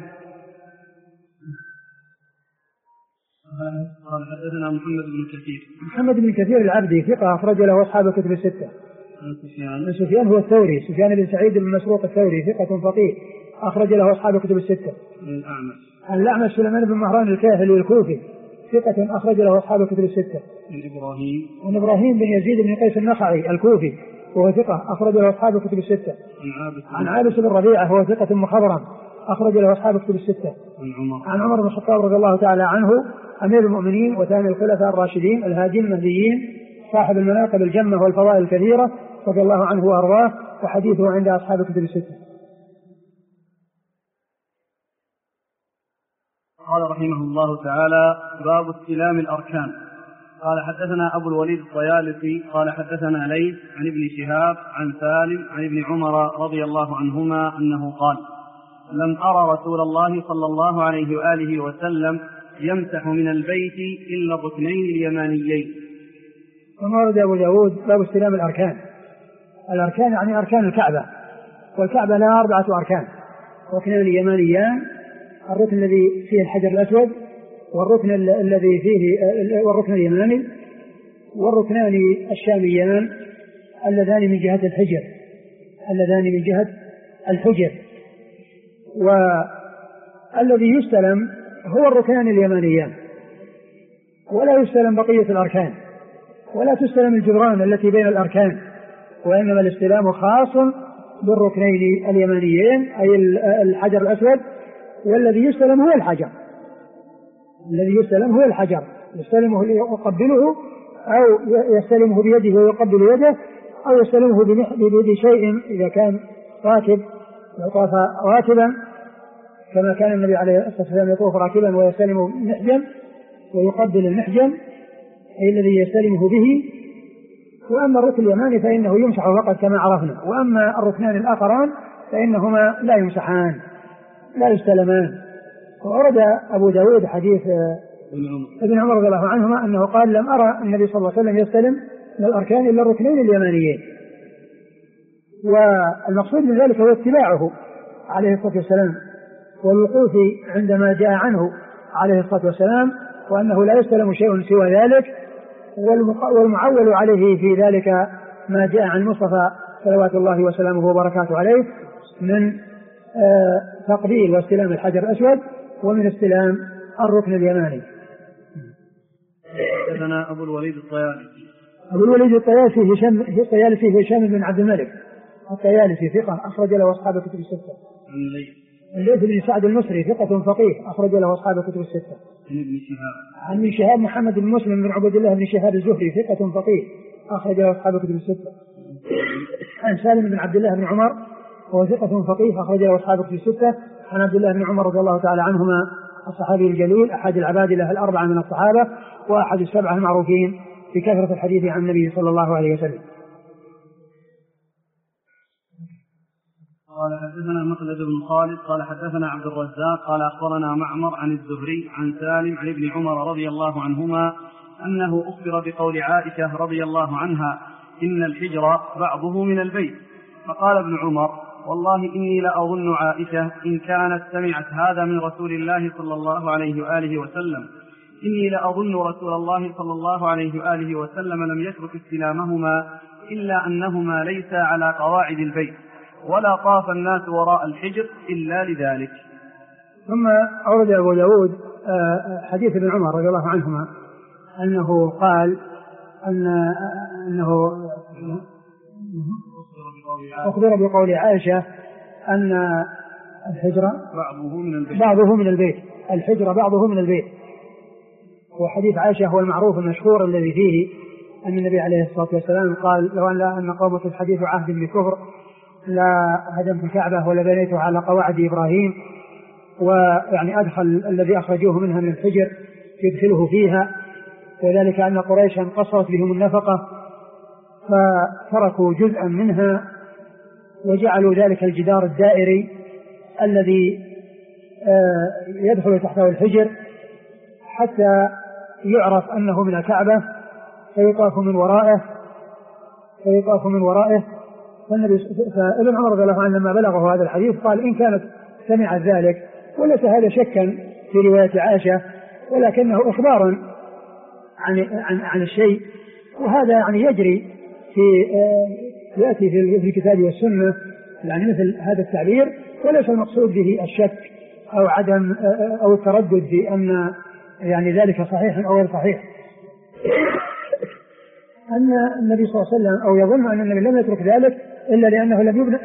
قال: حدثنا محمد بن كثير العبدي ثقة أخرج له أصحاب الكتب الستة. سفيان هو الثوري، سفيان بن سعيد بن مسروق الثوري ثقة فقيه أخرج له أصحاب الكتب الستة. الأعمش سليمان بن مهران الكاهلي الكوفي ثقة أخرج له أصحاب الكتب الستة. إبراهيم بن يزيد بن قيس النخعي الكوفي وهو ثقة أخرج له أصحاب الكتب الستة. عن عابس بن ربيعة وهو ثقة مخضرم أخرج له أصحاب الكتب الستة. عن عمر بن الخطاب رضي الله تعالى عنه أمير المؤمنين وثاني الخلفاء الراشدين الهادين المهديين صاحب المناقب الجمة والفضائل الكثيرة رضي الله عنه وأرضاه، وحديثه عند أصحاب الكتب الستة. قال رحمه الله تعالى: باب استلام الأركان. قال: حدثنا أبو الوليد الطيالسي قال: حدثنا ليث عن ابن شهاب عن سالم عن ابن عمر رضي الله عنهما أنه قال: لم أرى رسول الله صلى الله عليه وآله وسلم يمسح من البيت إلا الركنين اليمانيين. ثم ورد أبو داود باب استلام الأركان. الأركان يعني أركان الكعبة، والكعبة لها 4 أركان: ركنان يمانيان، الركن الذي فيه الحجر الأسود، والركن الذي فيه والركن اليماني، والركنان الشاميان اللذان من جهة الحجر، والذي يستلم هو الركنان اليمانيان، ولا يستلم بقية الأركان، ولا تستلم الجدران التي بين الأركان، وإنما الاستلام خاص بالركنين اليمانيين أي الحجر الأسود، والذي يستلم هو الحجر، يستلمه يقبله أو يستلمه بيده ويقبل يده، أو يستلمه بيد شيء إذا كان راكب يطاف راكبا كما كان النبي عليه الصلاة والسلام يطوف راكبا ويستلم محجم ويقبل المحجم أي الذي يستلمه به. وأما الركن اليماني فإنه يمسح فقط كما عرفنا، وأما الركنان الآخران فإنهما لا يمسحان لا يستلمان. وأورد أبو داود حديث ابن عمر رضي الله عنهما أنه قال لم أرى النبي صلى الله عليه وسلم يستلم من الأركان إلا الركنين اليمانيين، والمقصود من ذلك هو اتباعه عليه الصلاة والسلام والوقوف عندما جاء عنه عليه الصلاة والسلام، وأنه لا يستلم شيء سوى ذلك، والمعول عليه في ذلك ما جاء عن المصطفى صلوات الله وسلامه وبركاته عليه من تقبيل واستلام الحجر الأسود ومن استلام الركن اليماني. حدثنا أبو الوليد الطيالسي هشام بن عبد الملك الطيالسي ثقة أخرج له أصحاب الكتب الستة. الليث بن سعد المصري ثقة فقيه أخرج له أصحاب الكتب الستة. عن ابن شهاب محمد بن مسلم بن عبد الله بن شهاب الزهري ثقة فقيه أخرج له أصحاب الكتب الستة. عن سالم بن عبد الله بن عمر وهو ثقة فقيه أخرج له أصحاب الكتب الستة. عن عبد الله بن عمر رضي الله تعالى عنهما الصحابي الجليل أحد العبادلة الأربعة من الصحابة وأحد السبعة المعروفين بكثرة الحديث عن النبي صلى الله عليه وسلم. قال حدثنا مخلد بن خالد قال حدثنا عبد الرزاق قال أخبرنا معمر عن الزهري عن سالم عن ابن عمر رضي الله عنهما أنه أخبر بقول عائشة رضي الله عنها إن الحجر بعضه من البيت، فقال ابن عمر والله إني لأظن عائشة إن كانت سمعت هذا من رسول الله صلى الله عليه وآله وسلم، إني لأظن رسول الله صلى الله عليه وآله وسلم لم يترك استلامهما إلا أنهما ليس على قواعد البيت ولا طاف الناس وراء الحجر إلا لذلك. ثم أورد أبو داود حديث ابن عمر رضي الله عنهما أنه قال أنه أخبر بقول عائشة أن الحجر بعضه من البيت الحجر بعضه من البيت. وحديث عائشة هو المعروف المشهور الذي فيه أن النبي عليه الصلاة والسلام قال لو أن قومك الحديث عهد بكفر لا هدمت الكعبة ولا بنيته على قواعد إبراهيم، ويعني أدخل الذي أخرجوه منها من الحجر يدخله فيها، وذلك أن قريشا قصرت بهم النفقة فتركوا جزءا منها وجعلوا ذلك الجدار الدائري الذي يدخل تحته الحجر حتى يعرف أنه من الكعبة فيطاف من ورائه. فابن عمر رضي الله عنه لما بلغه هذا الحديث قال إن كانت سمعت ذلك، وليس هذا شكا في رواية عائشة ولكنه إخبار عن الشيء، وهذا يعني يجري يأتي في الكتاب والسنة يعني مثل هذا التعبير، وليس المقصود به الشك أو عدم أو التردد في أن يعني ذلك صحيح أو غير صحيح. أن النبي صلى الله عليه وسلم أو يظن أن النبي لم يترك ذلك إلا لأنه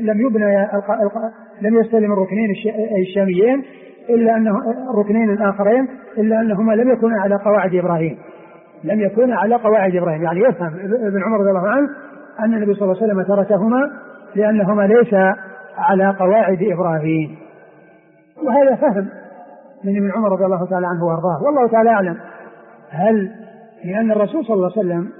لم يستلم الركنين الشاميين إلا أنه الركنين الآخرين إلا أنهما لم يكونا على قواعد إبراهيم، يعني يفهم ابن عمر رضي الله عنه أن النبي صلى الله عليه وسلم تركهما لأنهما ليس على قواعد إبراهيم، وهذا فهم من ابن عمر رضي الله تعالى عنه وارضاه. والله تعالى أعلم هل لأن الرسول صلى الله عليه وسلم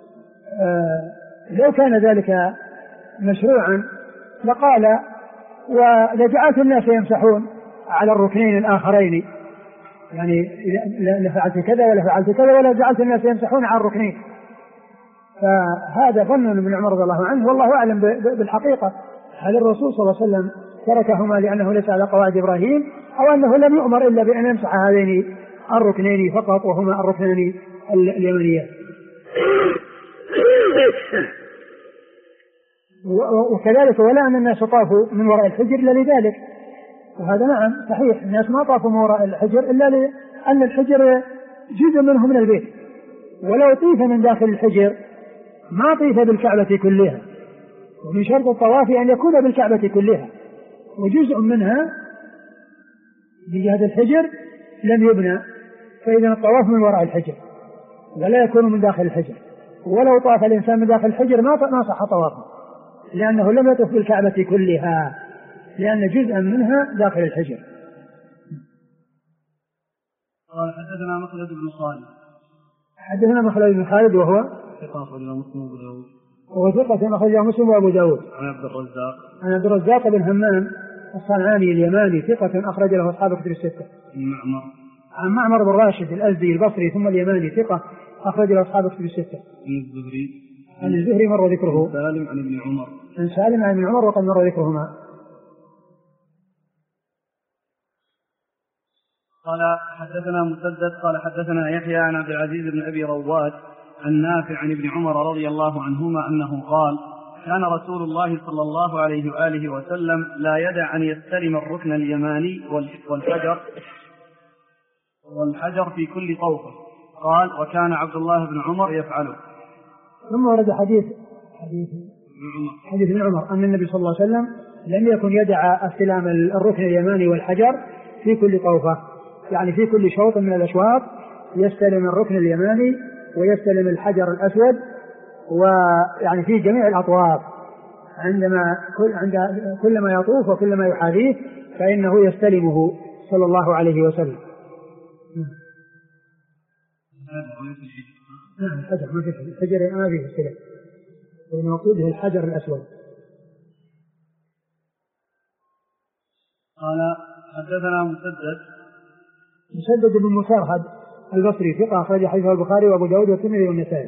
لو كان ذلك مشروعا لقال ولجعلت الناس يمسحون على الركنين الآخرين، يعني لفعلت كذا ولا فعلت كذا ولا جعلت الناس يمسحون على الركنين. فهذا ظن من عمر رضي الله عنه، والله أعلم بالحقيقة هل الرسول صلى الله عليه وسلم تركهما لأنه ليس على قواعد إبراهيم أو أنه لم يؤمر إلا بأن يمسح هذين الركنين فقط وهما الركنان اليمانيان. وكذلك ولا أن الناس طافوا من وراء الحجر إلا لذلك، وهذا نعم صحيح، الناس ما طافوا من وراء الحجر إلا لأن الحجر جزء منه من البيت، ولو طيف من داخل الحجر ما طيف بالكعبة كلها، ومن شرط الطواف أن يكون بالكعبة كلها، وجزء منها بجهة الحجر لم يبنى، فإذا الطواف من وراء الحجر ولا يكون من داخل الحجر. ولو طاف الإنسان من داخل الحجر ما صح طوافه، لأنه لم يطف بالكعبة كلها، لأن جزءا منها داخل الحجر. قال حدثنا مخلد بن خالد. حدثنا مخلد بن خالد وهو ثقة أخرجه مسلم وأبو داود. وهو ثقة أخرجه مسلم وأبو داود. عن عبد الرزاق بن همام الصنعاني اليماني ثقة أخرج له أصحاب الكتب الستة. عن معمر بن راشد الأزدي البصري ثم اليماني ثقة أخرج له أصحاب الكتب الستة. عن الزهري مر ذكره. سالم عن ابن عمر. عن سالم عن ابن عمر وقد مر ذكرهما. قال حدثنا مسدد قال حدثنا يحيى عن عبد العزيز بن أبي رواد عن نافع عن ابن عمر رضي الله عنهما أنه قال: كان رسول الله صلى الله عليه وآله وسلم لا يدع أن يستلم الركن اليماني والحجر في كل طوفة. قال: وكان عبد الله بن عمر يفعله. ثم ورد حديث ابن عمر أن النبي صلى الله عليه وسلم لم يكن يدع استلام الركن اليماني والحجر في كل طوفة، يعني في كل شوط من الأشواط يستلم الركن اليماني ويستلم الحجر الأسود، ويعني في جميع الأطواف كلما يطوف وكلما يحاذيه فإنه يستلمه صلى الله عليه وسلم. الحجر ما فيه استلام، والمقصود هو الحجر الأسود. قال حدثنا مسدد بن مسرهد البصري ثقة أخرج حديثه البخاري وأبو داود والترمذي والنسائي.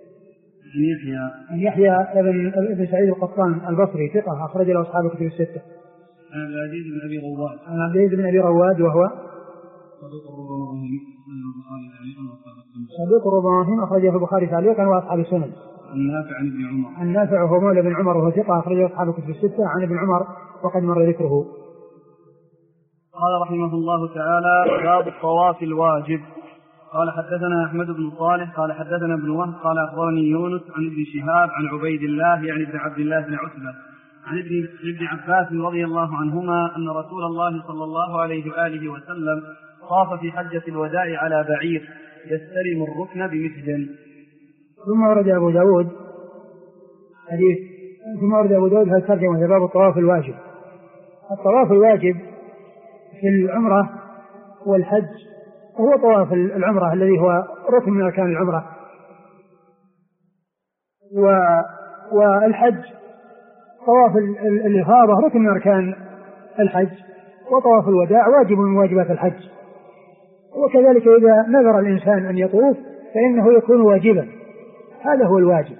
يحيى بن سعيد القطان البصري ثقة أخرج له أصحاب الكتب الستة. عن عبد العزيز بن أبي رواد. عن عبد العزيز بن أبي رواد وهو صدوق ربما أخرجه البخاري تعليقا وأصحاب السنن. النافع عن ابن عمر. النافع هو مولى بن عمر وهو ثقة أخرجه أصحاب الكتب الستة عن ابن عمر وقد مر ذكره. قال رحمه الله تعالى: باب الطواف الواجب. قال حدثنا أحمد بن صالح قال حدثنا ابن وهب قال أخبرني يونس عن ابن شهاب عن عبيد الله يعني ابن عبد الله بن عتبة عن ابن عباس رضي الله عنهما أن رسول الله صلى الله عليه وآله وسلم طاف في حجة الوداع على بعير يستلم الركن بمسجد. ثم ورد أبو داود حديث هذا الترجمة باب الطواف الواجب. الطواف الواجب في العمرة والحج هو طواف العمرة الذي هو ركن من أركان العمرة، والحج طواف الإفاضة ركن من أركان الحج، وطواف الوداع واجب من واجبات الحج. وكذلك إذا نذر الإنسان أن يطوف فإنه يكون واجبا، هذا هو الواجب.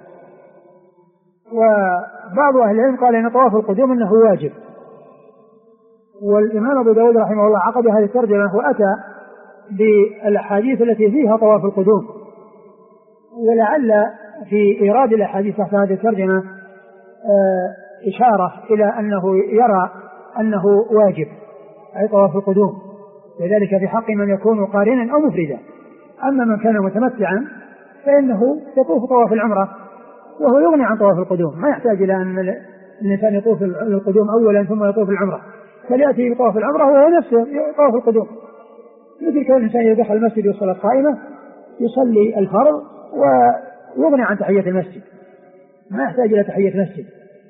وبعض أهل العلم قال إن طواف القدوم أنه واجب، والإمام أبو داود رحمه الله عقد هذه الترجمة وأتى بالأحاديث التي فيها طواف القدوم، ولعل في إيراد الأحاديث تحت هذه الترجمة إشارة إلى أنه يرى أنه واجب أي طواف القدوم، لذلك في حق من يكون قارنا أو مفردا. أما من كان متمتعا فإنه يطوف طواف العمرة وهو يغني عن طواف القدوم، ما يحتاج إلى أن الإنسان يطوف القدوم أولا ثم يطوف العمرة، بل يأتي بطواف العمرة وهو نفسه طواف القدوم. مثل كان الإنسان يدخل المسجد والصلاة قائمة يصلي الفرض ويغني عن تحية المسجد، ما يحتاج إلى تحية مسجد.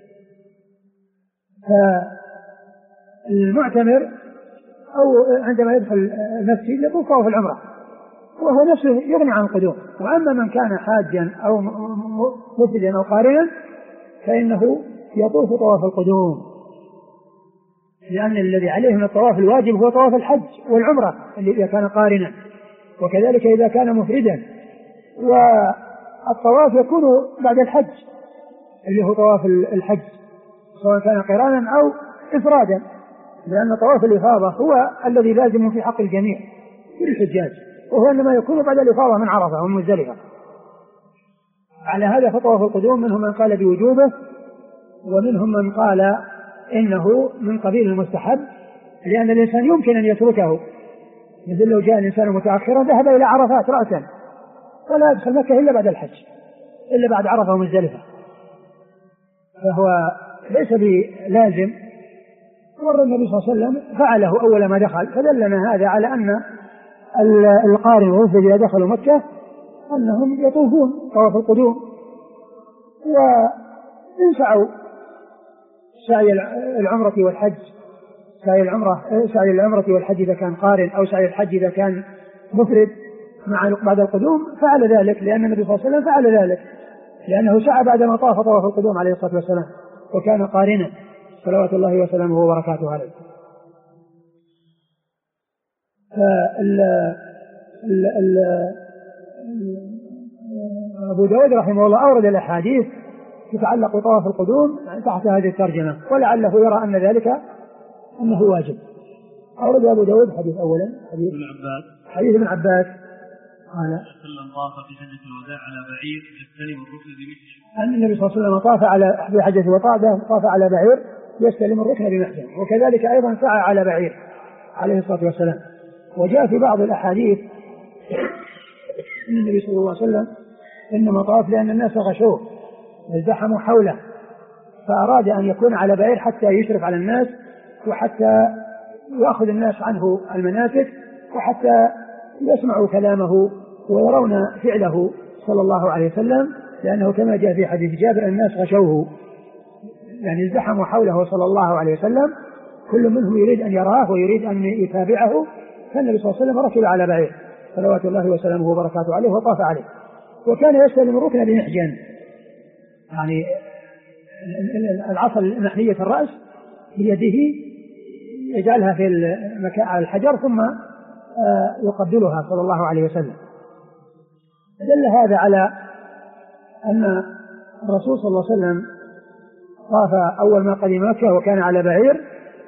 فالمعتمر أو عندما يدخل المسجد يطوف طواف العمرة وهو نفسه يغني عن القدوم. وأما من كان حاجا أو مفردا أو قارنا فإنه يطوف طواف القدوم، لأن الذي عليه من الطواف الواجب هو طواف الحج والعمرة إذا كان قارنا، وكذلك إذا كان مفردا. والطواف يكون بعد الحج اللي هو طواف الحج سواء كان قرانا أو إفرادا، لأن طواف الإفاضة هو الذي لازم في حق الجميع كل الحجاج، وهو إنما يكون بعد الإفاضة من عرفة ومن مزدلفة. على هذا فطوف القدوم منهم من قال بوجوبه، ومنهم من قال إنه من قبيل المستحب، لأن الإنسان يمكن أن يتركه، مثل لو جاء الإنسان متأخرا ذهب إلى عرفات رأسا ولا يدخل مكة إلا بعد الحج، إلا بعد عرفة ومزدلفة، فهو ليس بلازم. مر النبي صلى الله عليه وسلم فعله أول ما دخل، فدلنا هذا على أن القارن والمفرد إذا دخلوا مكة أنهم يطوفون طواف القدوم، وإن سعوا سعي العمرة والحج، سعي العمرة والحج إذا كان قارن، أو سعي الحج إذا كان مفرد مع بعد القدوم فعل ذلك، لأن النبي صلى الله عليه وسلم فعل ذلك، لأنه سعى بعدما طاف طواف القدوم عليه الصلاة والسلام وكان قارنا صلوات الله وسلامه وبركاته عليه. أبو داود رحمه الله أورد الأحاديث تتعلق بطواف القدوم تحت هذه الترجمة، ولعله يرى أن ذلك أنه واجب. أورد أبو داود حديث أولا حديث ابن عباس قال طاف في حجة الوداع على بعير يستلم الركن بمحجن، أن النبي صلى الله عليه وسلم طاف في حجة الوداع طاف على بعير يستلم الركن بمحجن، وكذلك أيضا سعى على بعير عليه الصلاة والسلام. وجاء في بعض الأحاديث أن النبي صلى الله عليه وسلم إنما طاف لأن الناس غشوه ازدحموا حوله، فأراد أن يكون على بعير حتى يشرف على الناس، وحتى يأخذ الناس عنه المناسك، وحتى يسمعوا كلامه ويرون فعله صلى الله عليه وسلم، لأنه كما جاء في حديث جابر الناس غشوه، يعني ازدحموا حوله صلى الله عليه وسلم، كل منهم يريد أن يراه ويريد أن يتابعه، فالنبي صلى الله عليه وسلم ركب على بعير صلوات الله وسلامه وبركاته عليه وطاف عليه، وكان يستلم الركن بمحجن، يعني العصا المحنية في الرأس بيده يجعلها في على الحجر ثم يقبلها صلى الله عليه وسلم. دل هذا على أن الرسول صلى الله عليه وسلم طاف أول ما قدم مكة وكان على بعير،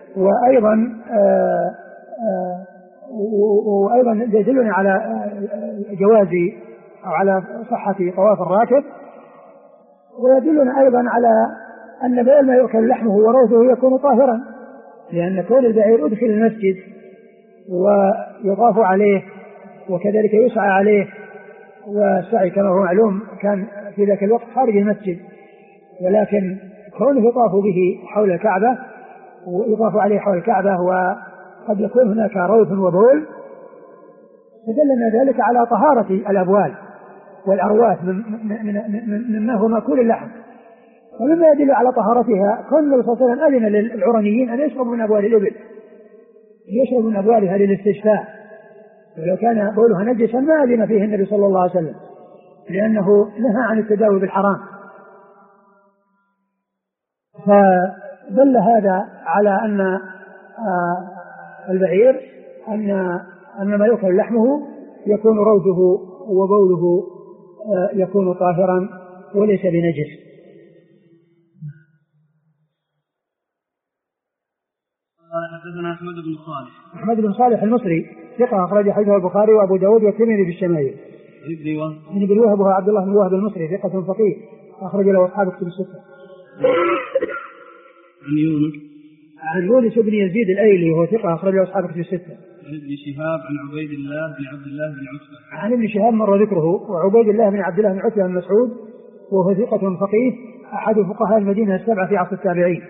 وأيضا يدلنا على جواز أو على صحة طواف الراكب، ويدلنا أيضا على أن بعير ما يؤكل لحمه وروثه يكون طاهرا، لأن كون البعير أدخل المسجد ويطاف عليه وكذلك يسعى عليه، والسعي كما هو معلوم كان في ذاك الوقت خارج المسجد، ولكن كونه يطاف به حول الكعبة ويطاف عليه حول الكعبة وقد يكون هناك روث وبول، فدلنا ذلك على طهارة الأبوال والأرواث مما هو مأكول اللحم. ومما يدل على طهارتها كون النبي صلى الله عليه وسلم أذن للعرنيين أن يشربوا من أبوال الإبل، يشربوا من أبوالها للاستشفاء، ولو كان بولها نجسا ما أذن فيه النبي صلى الله عليه وسلم، لأنه نهى عن التداوي بالحرام. فدل هذا على أن البعير أن ما يؤكل لحمه يكون روثه وبوله يكون طاهرا وليس بنجس. حدثنا أحمد بن صالح المصري ثقة أخرج حديثه البخاري وأبو داود والترمذي في الشمائل. ابن وهب هو عبد الله بن وهب المصري ثقة فقيه أخرج له أصحاب كتب الستة. عن يونس بن يزيد الأيلي وهو ثقة أخرج له أصحاب كتب الستة. عن ابن شهاب عن عبيد الله بن عبد الله بن عتبة. عن ابن شهاب مر ذكره، وعبيد الله بن عبد الله بن عتبة بن مسعود وهو ثقة فقيه أحد فقهاء المدينة السبعة في عصر التابعين.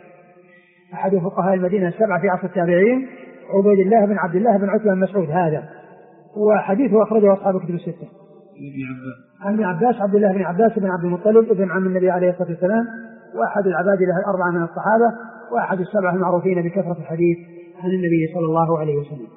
عبيد الله بن عبد الله بن عتبة بن مسعود هذا، وحديثه أخرجه أصحاب كتب الستة. عن ابن عباس عبد الله بن عباس بن عبد المطلب ابن عم النبي عليه الصلاة والسلام، وأحد العباد له الأربعة من الصحابة، وأحد السبعة المعروفين بكثرة الحديث عن النبي صلى الله عليه وسلم.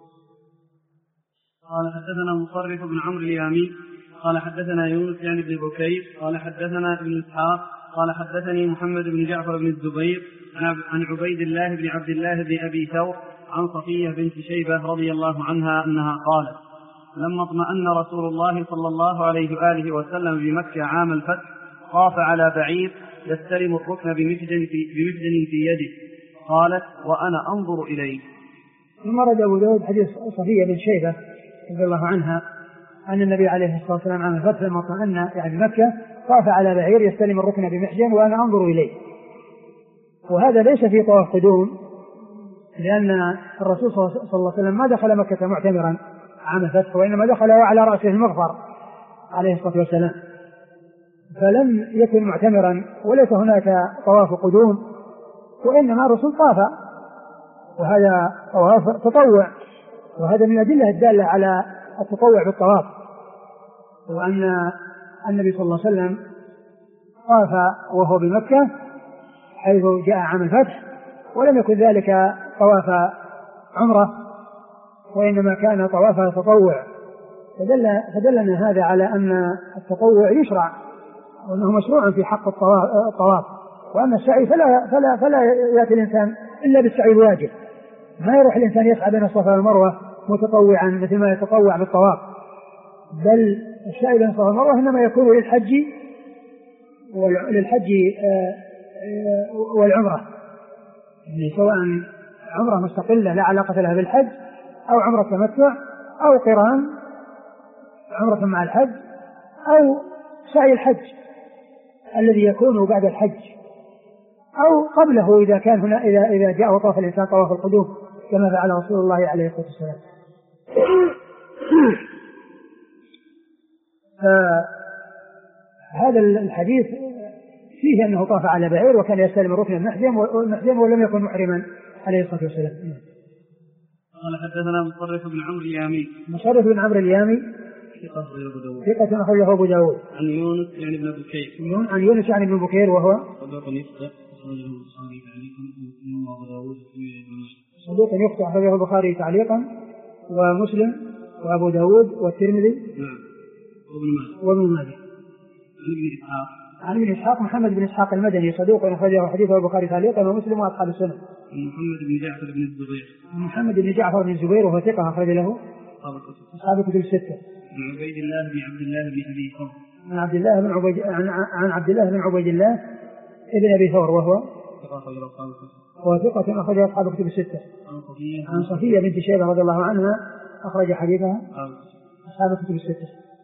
قال حدثنا مصرف بن عمرو اليامي قال حدثنا يونس يعني بن بكير قال حدثنا ابن إسحاق قال حدثني محمد بن جعفر بن الزبير عن عبيد الله بن عبد الله بن أبي ثور عن صفية بنت شيبة رضي الله عنها أنها قالت: لما اطمأن رسول الله صلى الله عليه وآله وسلم بمكة عام الفتح طاف على بعير يستلم الركن بمجد في يده. قالت: وأنا أنظر إليه. ثم رد أبو داود حديث صفية بن شيبة رضي الله عنها أن النبي عليه الصلاة والسلام عام الفتح لما اطمأن يعني مكة طاف على بعير يستلم الركن بمحجن وأنا أنظر إليه. وهذا ليس في طواف قدوم، لأن الرسول صلى الله عليه وسلم ما دخل مكة معتمرا عام الفتح، وإنما دخل على رأسه المغفر عليه الصلاة والسلام، فلم يكن معتمرا وليس هناك طواف قدوم، وإنما الرسول طاف، وهذا طواف تطوع، وهذا من الأدلة الدالة على التطوع بالطواف، وأن النبي صلى الله عليه وسلم طاف وهو بمكة حيث جاء عام الفتح، ولم يكن ذلك طواف عمرة، وإنما كان طواف تطوع. فدلنا هذا على أن التطوع يشرع، وأنه مشروع في حق الطواف، وأن السعي فلا يأتي الإنسان إلا بالسعي الواجب، ما يروح الإنسان يسعى بين الصفا والمروة متطوعا مثل ما يتطوع بالطواف، بل السعي بين الصفا والمروة إنما يكون للحج والعمرة، يعني سواء عمرة مستقلة لا علاقة لها بالحج، أو عمرة تمتع، أو قران عمرة مع الحج، أو سعي الحج الذي يكون بعد الحج، أو قبله إذا كان هنا إذا جاء وطاف الإنسان طواف القدوم كما فعل رسول الله عليه الصلاة والسلام. هذا الحديث فيه أنه طاف على بعير وكان يستلم ركن المحجم ولم يكن محرما عليه الصلاة والسلام. قال حدثنا مصرف بن عمرو اليامي. مصرف بن عمرو اليامي ثقة أخرجه أبو داود. عن يونس يعني بن بكير. عن يونس يعني بن بكير وهو صدوق يخطئ أخرجه البخاري تعليقا ومسلم وأبو داود والترمذي وابن ماجه. عن ابن إسحاق محمد بن إسحاق المدني صدوق أخرجه حديثه البخاري تعليقا ومسلم وأصحاب السنة. محمد بن جعفر بن الزبير. محمد بن جعفر بن الزبير وهو ثقة أخرج له أصحاب الكتب الستة. عن عبيد الله بن عبد الله بن أبي ثور. عن عبد الله بن عبيد الله ابن أبي ثور وهو ثقة أخرج أصحاب الكتب الستة. عن صفية بنت شيبة رضي الله عنها أخرج حديثها أصحاب الكتب الستة.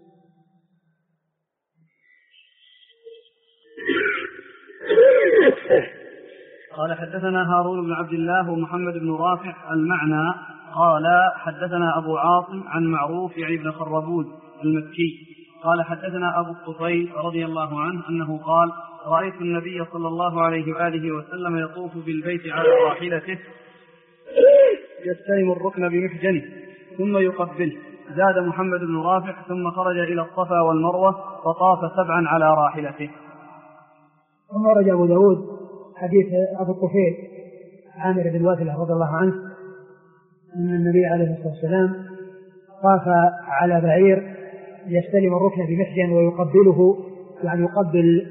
قال حدثنا هارون بن عبد الله ومحمد بن رافع المعنى قال حدثنا أبو عاصم عن معروف يعني بن خربود المكي قال حدثنا أبو الطفيل رضي الله عنه أنه قال رأيت النبي صلى الله عليه وآله وسلم يطوف بالبيت على راحلته يستلم الركن بمحجنه ثم يقبله. زاد محمد بن رافع ثم خرج إلى الصفا والمروة فطاف 7 على راحلته. ثم رجع أبو داود حديث أبو الطفيل عامر بن واثلة رضي الله عنه أن النبي عليه الصلاة والسلام طاف على بعير يستلم الركن بمحجن ويقبله، يعني يقبل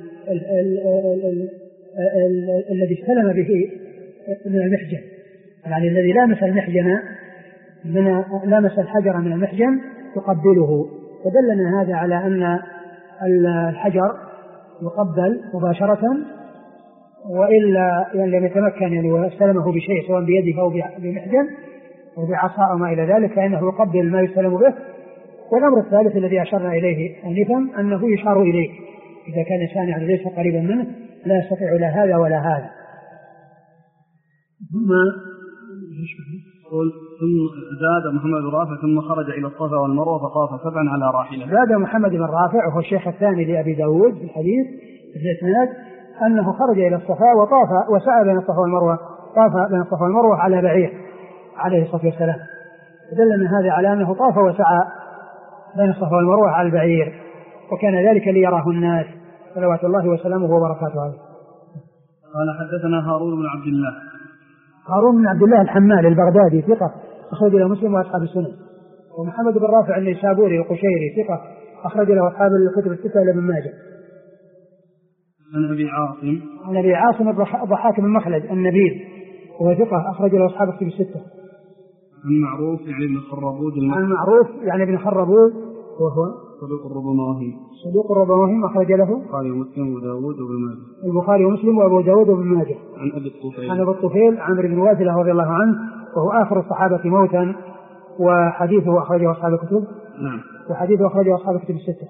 الذي استلم به من المحجن، يعني الذي لامس المحجن لامس الحجر من المحجن يقبله. فدلنا هذا على أن الحجر يقبل مباشرة، وإلا لم يتمكن يعني واستلمه بشيء سواء بيده أو بمحجن أو بعصا أو ما إلى ذلك فإنه يقبل ما يستلم به. والأمر الثالث الذي أشرنا إليه آنفا أنه يشار إليه إذا كان الإنسان يعني ليس قريبا منه لا يستطيع لا هذا ولا هذا. ثم زاد محمد بن رافع ثم خرج إلى الصفا والمروة فطاف 7 على راحلته. زاد محمد بن رافع وهو الشيخ الثاني لأبي داود في الحديث في الإسناد أنه خرج إلى الصفا وطاف وسعى بين الصفا والمروة، طاف بين الصفا والمروة على بعير عليه الصلاة والسلام. دلنا هذا على أنه طاف وسعى بين الصفا والمروة على البعير، وكان ذلك ليراه الناس صلوات الله وسلامه وبركاته عليه. قال حدثنا هارون بن عبد الله. هارون بن عبد الله الحمال البغدادي ثقة أخرج له مسلم وأصحاب السنن. ومحمد بن رافع النيسابوري القشيري ثقة أخرج له أصحاب الكتب الستة إلا ابن ماجه. عن أبي عاصم الضحاك بن مخلد النبيل وهو ثقة أخرج له أصحاب الكتب الستة. عن معروف يعني ابن خربود. عن معروف يعني ابن خربود وهو صدوق الربواهيم أخرج له البخاري ومسلم وداود وابن ماجه. البخاري ومسلم وأبو داود وابن ماجه. عن أبي الطفيل عمرو بن واثلة رضي الله عنه وهو آخر الصحابة موتا وحديثه أخرجه أصحاب الكتب. نعم. وحديثه أخرجه أصحاب الكتب الستة.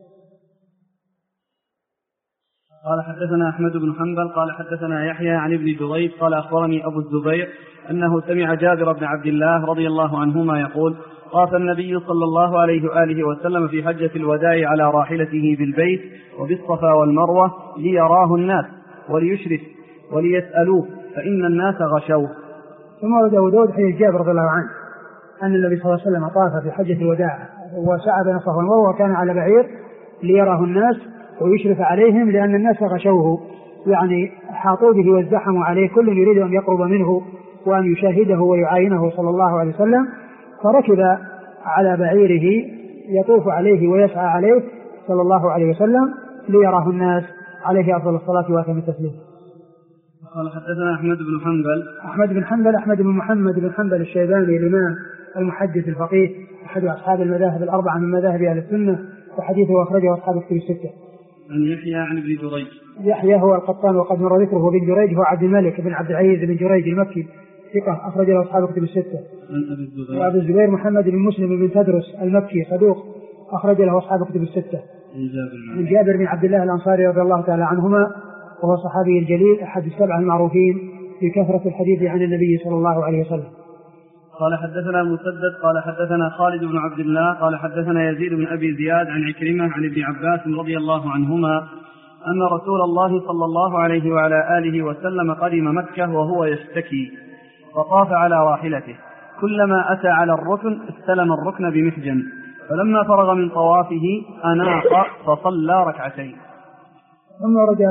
قال حدثنا أحمد بن حنبل قال حدثنا يحيى عن ابن جريج قال أخبرني أبو الزبير أنه سمع جابر بن عبد الله رضي الله عنهما يقول طاف النبي صلى الله عليه وآله وسلم في حجة الوداع على راحلته بالبيت وبالصفا والمروة ليراه الناس وليشرف وليسألوه فإن الناس غشوه. ثم ورد أبو داود حديث جابر رضي الله عنه أن النبي صلى الله عليه وسلم طاف في حجة الوداع وسعى بين الصفا والمروة وكان على بعير ليراه الناس ويشرف عليهم لأن الناس غشوه، يعني حاطوا به وازدحموا عليه، كل يريد أن يقرب منه وأن يشاهده ويعاينه صلى الله عليه وسلم، فركب على بعيره يطوف عليه ويسعى عليه صلى الله عليه وسلم ليراه الناس عليه أفضل الصلاة وأتم التسليم. قال حدثنا أحمد بن حنبل. أحمد بن محمد بن حنبل الشيباني الإمام المحدث الفقيه أحد أصحاب المذاهب الأربعة من مذاهب أهل السنة، وحديثه أخرجه أصحاب الكتب الستة. عن يحيى عن ابن جريج. يحيى هو القطان وقد مر ذكره. بن جريج هو عبد الملك بن عبد العزيز بن جريج المكي ثقة أخرج له أصحاب الكتب الستة. وأبو الزبير محمد بن مسلم بن تدرس المكي صدوق أخرج له أصحاب الكتب الستة. من جابر بن عبد الله الأنصاري رضي الله تعالى عنهما وهو صحابي الجليل أحد السبعة المعروفين بكثرة الحديث عن النبي صلى الله عليه وسلم. قال حدثنا مسدد قال حدثنا خالد بن عبد الله قال حدثنا يزيد بن أبي زياد عن عكرمة عن ابن عباس رضي الله عنهما أن رسول الله صلى الله عليه وعلى آله وسلم قدم مكة وهو يشتكي فطاف على راحلته، كلما أتى على الركن استلم الركن بمحجن، فلما فرغ من طوافه أناق فصلى ركعتين. ثم ورد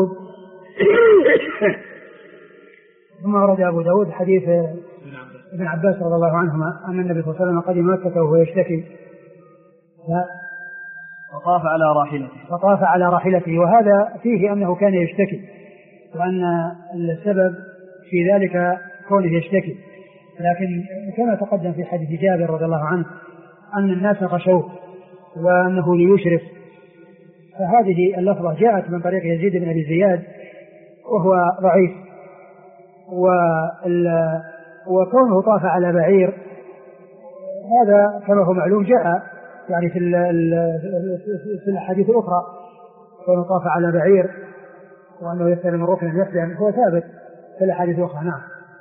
أبو داود حديث ابن عباس رضي الله عنهما أن النبي صلى الله عليه وسلم قدم مكة وهو يشتكي فطاف على راحلته، وهذا فيه أنه كان يشتكي، وأن السبب في ذلك كونه يشتكي، لكن كما تقدم في حديث جابر رضي الله عنه أن الناس غشوه وأنه ليشرف، فهذه اللفظة جاءت من طريق يزيد بن أبي زياد وهو ضعيف، وكونه طاف على بعير هذا كما هو معلوم جاء يعني في الحديث الأخرى، كونه طاف على بعير وأنه يستلم الركن يسلم هو ثابت في الحديث الأخرى. نعم.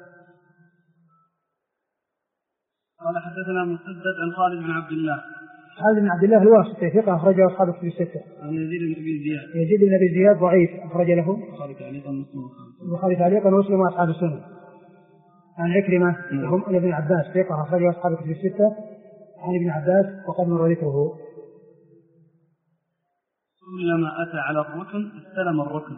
قال حدثنا مسدد عن خالد بن عبد الله الواسطي ثقة أخرجه أصحاب الكتب الستة. عن يزيد بن أبي زياد ضعيف أخرج له البخاري تعليقا ومسلم وأصحاب السنة. عن عكرمة ابن عباس ثقة أخرجه أصحاب الكتب الستة عن ابن عباس وقد مر ذكره. كلما أتى على الركن استلم الركن،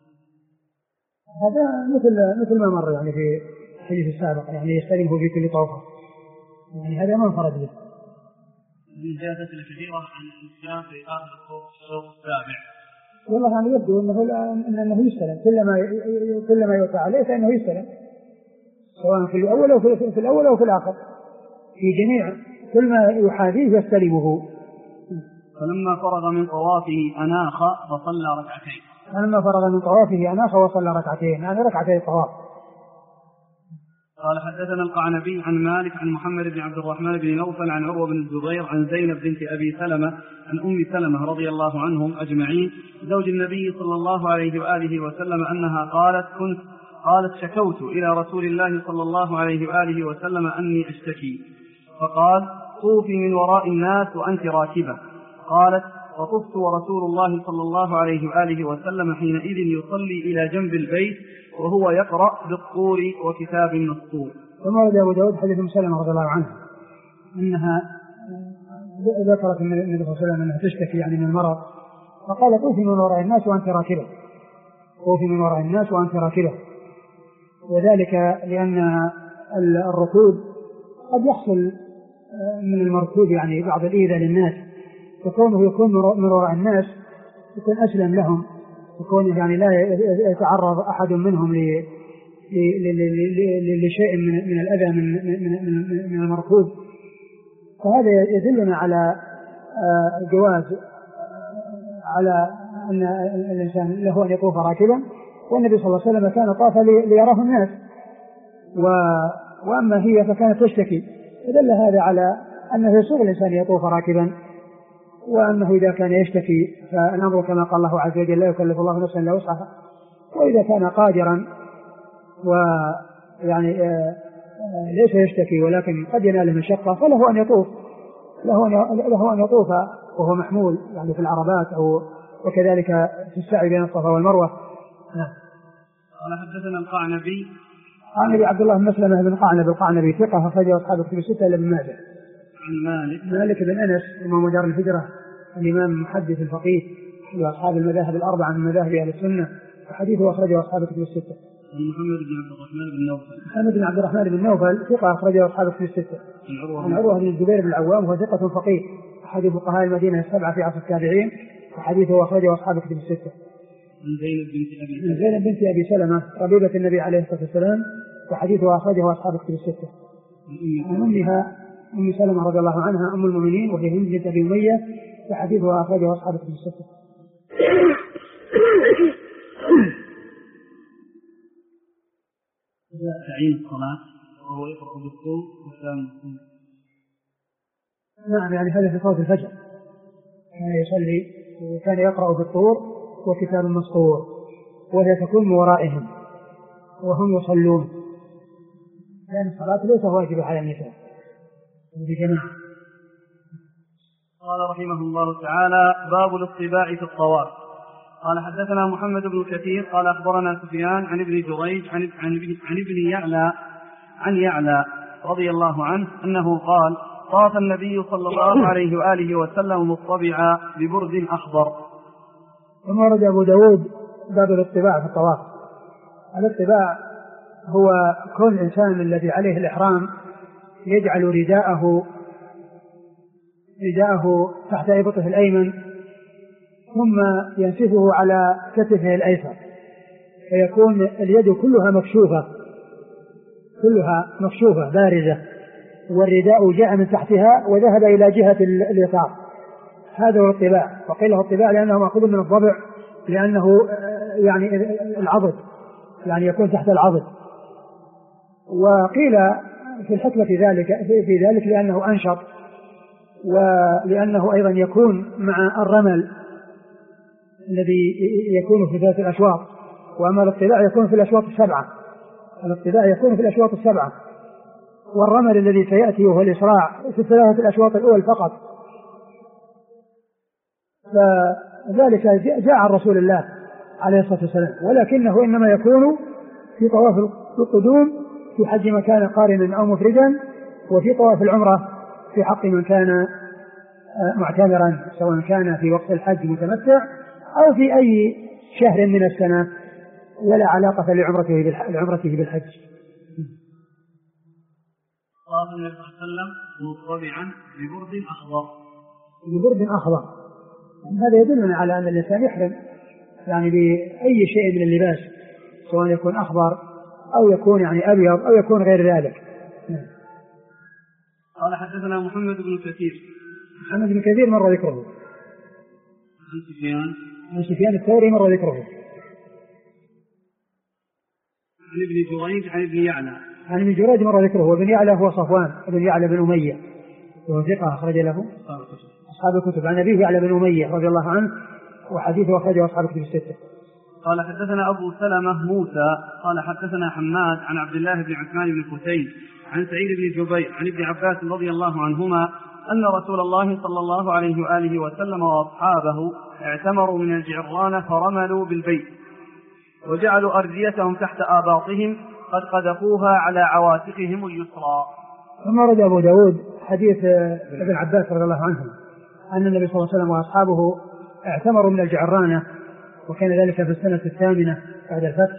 هذا مثل ما مر يعني في الحديث السابق، يعني يستلمه في كل طوفة، يعني هذا ما انفرد به. الزيادة الكثيرة عن الإسلام في آخر الصوت السابع. والله يعني يبدو أنه يستلم كلما يوقع عليه فإنه يستلم، سواء في الأول أو في الآخر، في جميع كل ما يحاذيه يستلمه. فلما فرغ من طوافه أناخ وصلى ركعتين. يعني ركعتين الطواف. قال حدثنا القعنبي عن مالك عن محمد بن عبد الرحمن بن نوفل عن عروة بن الزبير عن زينب بنت أبي سلمة عن أم سلمة رضي الله عنهم أجمعين زوج النبي صلى الله عليه وآله وسلم أنها قالت شكوت إلى رسول الله صلى الله عليه وآله وسلم أني أشتكي، فقال طوفي من وراء الناس وأنت راكبة. قالت فطفت ورسول الله صلى الله عليه وآله وسلم حينئذ يصلي إلى جنب البيت وهو يقرأ بالطور وكتاب مسطور. ثم ورد أبو داود حديث أم سلمة رضي الله عنها أنها ذكرت النبي صلى الله عليه وسلم أنها تشتكي يعني من المرض، فقال طوفي من وراء الناس وأنت راكبة، وذلك لأن الركوب قد يحصل من المركوب يعني بعض الإيذاء للناس، فكونه يكون من وراء الناس يكون أسلم لهم، يكون يعني لا يتعرض أحد منهم لشيء من الأذى من المركوب، فهذا يدلنا على جواز على أن الإنسان له أن يطوف راكبا، والنبي صلى الله عليه وسلم كان طاف ليراه الناس، وأما هي فكانت تشتكي دل هذا على أنه يسوغ الإنسان يطوف راكبا، وأنه إذا كان يشتكي فالأمر كما قال الله عز وجل لا يكلف الله نفسا إلا وسعها، وإذا كان قادرا ويعني ليس يشتكي ولكن قد يناله مشقة فله أن يطوف، له أن يطوف وهو محمول يعني في العربات أو وكذلك في السعي بين الصفا والمروة. قال حدثنا القعنبي عبد الله بن مسلمة بن قعنب القعنبي ثقة أخرجه أصحاب الكتب الستة إلا ابن ماجه. عن مالك بن أنس إمام دار الهجرة الإمام المحدث الفقيه وأصحاب المذاهب الأربعة من مذاهب أهل السنة، وحديثه أخرجه أصحاب الكتب الستة. محمد بن عبد الرحمن بن نوفل ثقة أخرجه أصحاب الكتب الستة. عن عروة بن الزبير بن العوام وهو ثقة فقيه أحد فقهاء المدينة السبعة في عصر التابعين، وحديثه أخرجه أصحاب الكتب الستة. عن زينب بنت أبي سلمة ربيبة النبي عليه الصلاة والسلام، وحديثه أخرجه أصحاب الكتب الستة. عن أمها أم سلمة رضي الله عنها أم المؤمنين وهي هند بنت أبي أمية، وحديثه أخرجه أصحاب الكتب الستة. تعيين الصلاة وهو يقرأ بالطور والسلام. نعم، يعني هذا في صلاة الفجر كان يصلي وكان يقرأ بالطور وكتاب مسطور، وهي تكون من ورائهم وهم يصلون، لأن الصلاة ليس واجبة على النساء بجماعة. قال رحمه الله تعالى: باب الاطباع في الطواف. قال حدثنا محمد بن كثير قال أخبرنا سفيان عن ابن جريج عن ابن يعلى عن يعلى رضي الله عنه أنه قال: طاف النبي صلى الله عليه وآله وسلم مطبعا ببرد أخضر. ثم ورد أبو داود باب الاطباع في الطواف. الاطباع هو كون الإنسان الذي عليه الإحرام يجعل رداءه تحت إبطه الأيمن ثم ينسفه على كتفه الأيسر، فيكون اليد كلها مكشوفة بارزة، والرداء جاء من تحتها وذهب إلى جهة اليسار. هذا هو الطباع، وقيل له الطباع لأنه مأخوذ من الضبع، لأنه يعني العضد، يعني يكون تحت العضد. وقيل في الحكمة في ذلك لأنه أنشط، ولأنه أيضا يكون مع الرمل الذي يكون في ذات الأشواط، وأما الاطباع يكون في الأشواط السبعة، والرمل الذي سيأتي وهو الإسراع في الثلاثة الأشواط الأول فقط. فذلك جاء عن رسول الله عليه الصلاة والسلام، ولكنه إنما يكون في طواف القدوم في حج من كان قارنا أو مفردا، وفي طواف العمرة في حق من كان معتمرا، سواء كان في وقت الحج متمتع أو في أي شهر من السنة، ولا علاقة لعمرته بالحج. قال النبي صلى الله عليه وسلم مطبعا ببرد أخضر. هذا يدلنا على أن الإنسان يحرم يعني بأي شيء من اللباس، سواء يكون أخضر أو يكون يعني أبيض أو يكون غير ذلك. قال حدثنا محمد بن كثير مر ذكره. عن سفيان الثوري مر ذكره. عن ابن جريج عن ابن جريج مر ذكره. وابن يعلى هو صفوان بن يعلى بن أمية وهو ثقة أخرج له أصحاب الكتب. عن أبيه يعلى بن أمية رضي الله عنه، وحديثه أخرجه أصحاب الكتب الستة. قال حدثنا أبو سلمة موسى قال حدثنا حماد عن عبد الله بن عثمان بن حسين عن سعيد بن جبير عن ابن عباس رضي الله عنهما أن رسول الله صلى الله عليه وآله وسلم وأصحابه اعتمروا من الجعرانة فرملوا بالبيت، وجعلوا أرديتهم تحت آباطهم قد قذفوها على عواتقهم اليسرى. ثم ورد أبو داود حديث ابن عباس رضي الله عنه أن النبي صلى الله عليه وسلم وأصحابه اعتمروا من الجعرانة، وكان ذلك في السنة 8 بعد الفتح،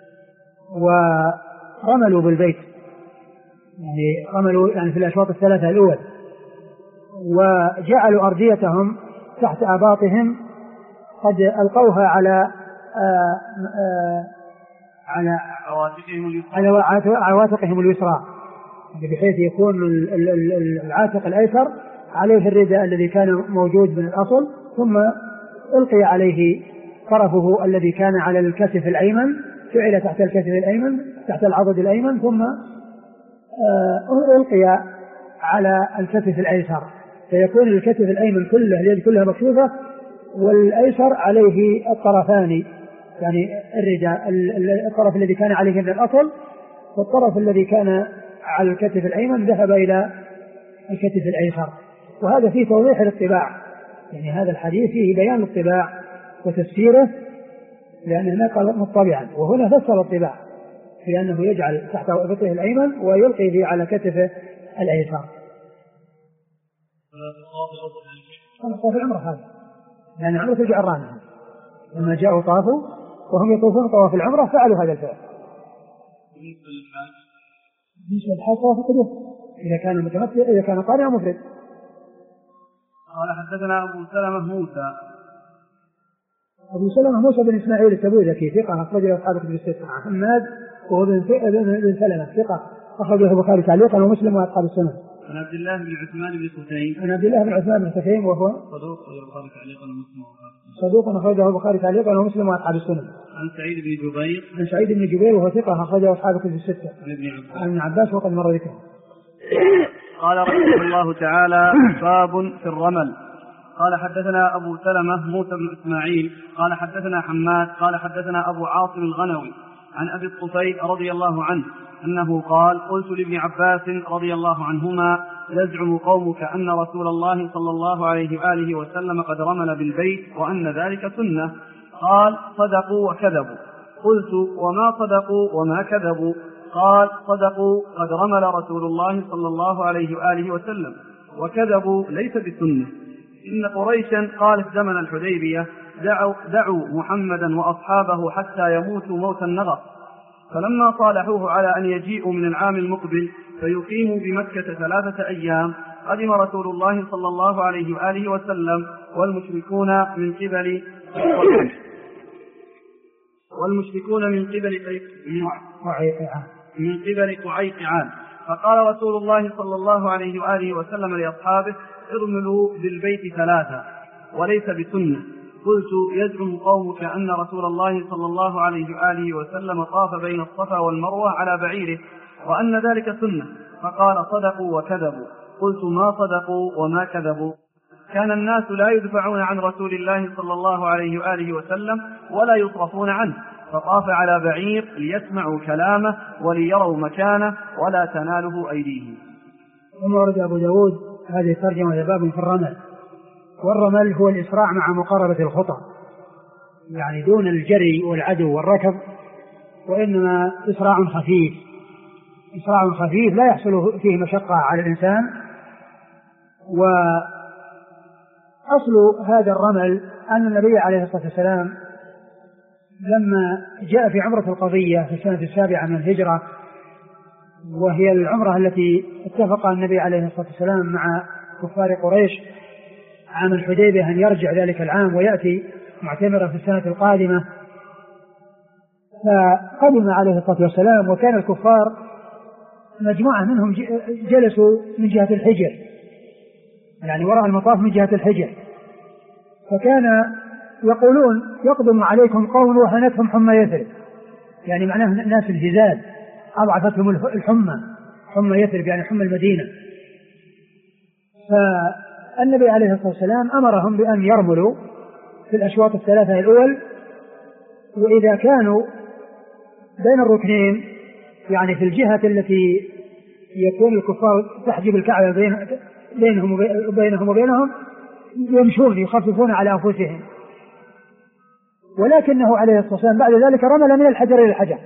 ورملوا بالبيت، يعني رملوا يعني في الأشواط الثلاثة الأول، وجعلوا أرديتهم تحت أباطهم قد ألقوها على عواتقهم اليسرى، بحيث يكون العاتق الأيسر عليه الرداء الذي كان موجود من الأصل، ثم ألقي عليه طرفه الذي كان على الكتف الأيمن، فعل تحت الكتف الأيمن تحت العضد الأيمن، ثم ألقي على الكتف الأيسر، فيكون الكتف الأيمن كله اليد كلها مكشوفة، والأيسر عليه الطرفان، يعني الطرف الذي كان عليه من الأصل والطرف الذي كان على الكتف الأيمن ذهب إلى الكتف الأيسر. وهذا فيه توضيح الاطباع، يعني هذا الحديث فيه بيان الاطباع وتفسيره، لأن هناك مطبعا وهنا فسر الطباع في أنه يجعل تحت إبطه الأيمن ويلقي به على كتفه الأيسر. طواف العمرة هذا، يعني عمرة الجعرانة لما جاءوا طافوا وهم يطوفون طواف العمرة فعلوا هذا الفعل. بالنسبة للحاج طواف القدوم إذا كان متمثل، إذا كان قارئ مفرد. قال حدثنا أبو سلمة موسى بن إسماعيل التبوذكي ثقة أخرج له أصحاب كتب الستة. حماد وهو بن سلمة ثقة أخرج له البخاري تعليقا ومسلم وأصحاب السنن. عن عبد الله بن عثمان بن حسين. عن عبد الله بن عثمان بن حسين وهو صدوق أخرجه البخاري تعليقا ومسلم وأصحاب السنن. عن سعيد بن جبير. عن سعيد بن جبير وهو ثقة أخرجه أصحاب كتب الستة. عن ابن عباس وقد مر ذكره. قال رحمه الله تعالى: باب في الرمل. قال حدثنا أبو سلمة موسى بن إسماعيل قال حدثنا حماد قال حدثنا أبو عاصم الغنوي عن أبي الطفيل رضي الله عنه أنه قال: قلت لابن عباس رضي الله عنهما: يزعم قومك أن رسول الله صلى الله عليه وآله وسلم قد رمل بالبيت وأن ذلك سنة. قال: صدقوا وكذبوا. قلت: وما صدقوا وما كذبوا؟ قال: صدقوا قد رمل رسول الله صلى الله عليه وآله وسلم، وكذبوا ليس بسنة. إن قريشا قالت زمن الحديبية: دعوا محمدا وأصحابه حتى يموتوا موت النغص. فلما صالحوه على أن يجيئوا من العام المقبل فيقيموا بمكة 3 أيام، قدم رسول الله صلى الله عليه وآله وسلم والمشركون من قبل قعيقعان. فقال رسول الله صلى الله عليه وآله وسلم لأصحابه: ارملوا بالبيت 3 وليس بسنة. قلت: يزعم قومك أن رسول الله صلى الله عليه وآله وسلم طاف بين الصفا والمروة على بعيره وأن ذلك سنة. فقال: صدقوا وكذبوا. قلت: ما صدقوا وما كذبوا؟ كان الناس لا يدفعون عن رسول الله صلى الله عليه وآله وسلم ولا يصرفون عنه، فطاف على بعير ليسمعوا كلامه وليروا مكانه ولا تناله أيديهم. ثم ورد أبو داود هذه الترجمة باب في الرمل. والرمل هو الإسراع مع مقاربة الخطى، يعني دون الجري والعدو والركض، وإنما إسراع خفيف لا يحصل فيه مشقة على الإنسان. وأصل هذا الرمل أن النبي عليه الصلاة والسلام لما جاء في عمرة القضية في السنة 7 من الهجرة، وهي العمرة التي اتفق النبي عليه الصلاة والسلام مع كفار قريش عام الحديبية أن يرجع ذلك العام ويأتي معتمرا في السنة القادمة، فقدم عليه الصلاة والسلام وكان الكفار مجموعة منهم جلسوا من جهة الحجر، يعني وراء المطاف من جهة الحجر، فكان يقولون: يقدم عليكم قوم وهنتهم حمى يثرب، يعني معناه ناس الهزال أضعفتهم حمى يثرب يعني حمى المدينة. فالنبي عليه الصلاة والسلام أمرهم بأن يرملوا في الأشواط 3 الأول، وإذا كانوا بين الركنين يعني في الجهة التي يكون الكفار تحجب الكعبة بينهم وبينهم يمشون يخففون على أنفسهم، ولكنه عليه الصلاة والسلام بعد ذلك رمل من الحجر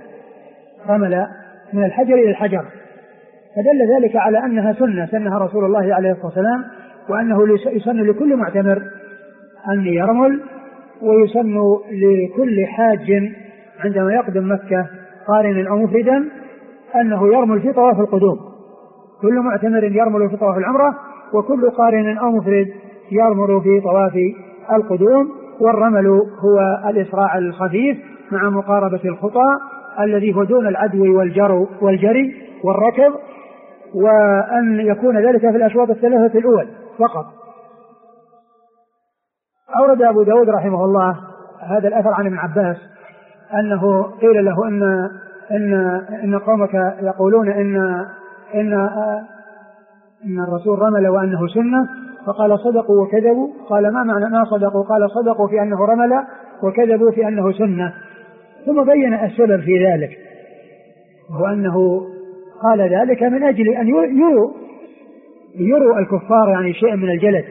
إلى الحجر، فدل ذلك على أنها سنها رسول الله عليه الصلاة والسلام، وأنه يسن لكل معتمر أن يرمل، ويسن لكل حاج عندما يقدم مكة قارنا أو مفردا أنه يرمل في طواف القدوم. كل معتمر يرمل في طواف العمرة، وكل قارن أو مفرد يرمل في طواف القدوم. والرمل هو الإسراع الخفيف مع مقاربة الخطى الذي هو دون العدو والجري والركض، وأن يكون ذلك في الأشواط 3 الأول فقط. أورد أبو داود رحمه الله هذا الأثر عن ابن عباس أنه قيل له إن قومك يقولون أن الرسول رمل وأنه سنة، فقال صدقوا وكذبوا. قال ما معنى ما صدقوا؟ قال صدقوا في أنه رمل وكذبوا في أنه سنة. ثم بين السبب في ذلك، وأنه قال ذلك من أجل أن يروا الكفار يعني شيء من الجلد.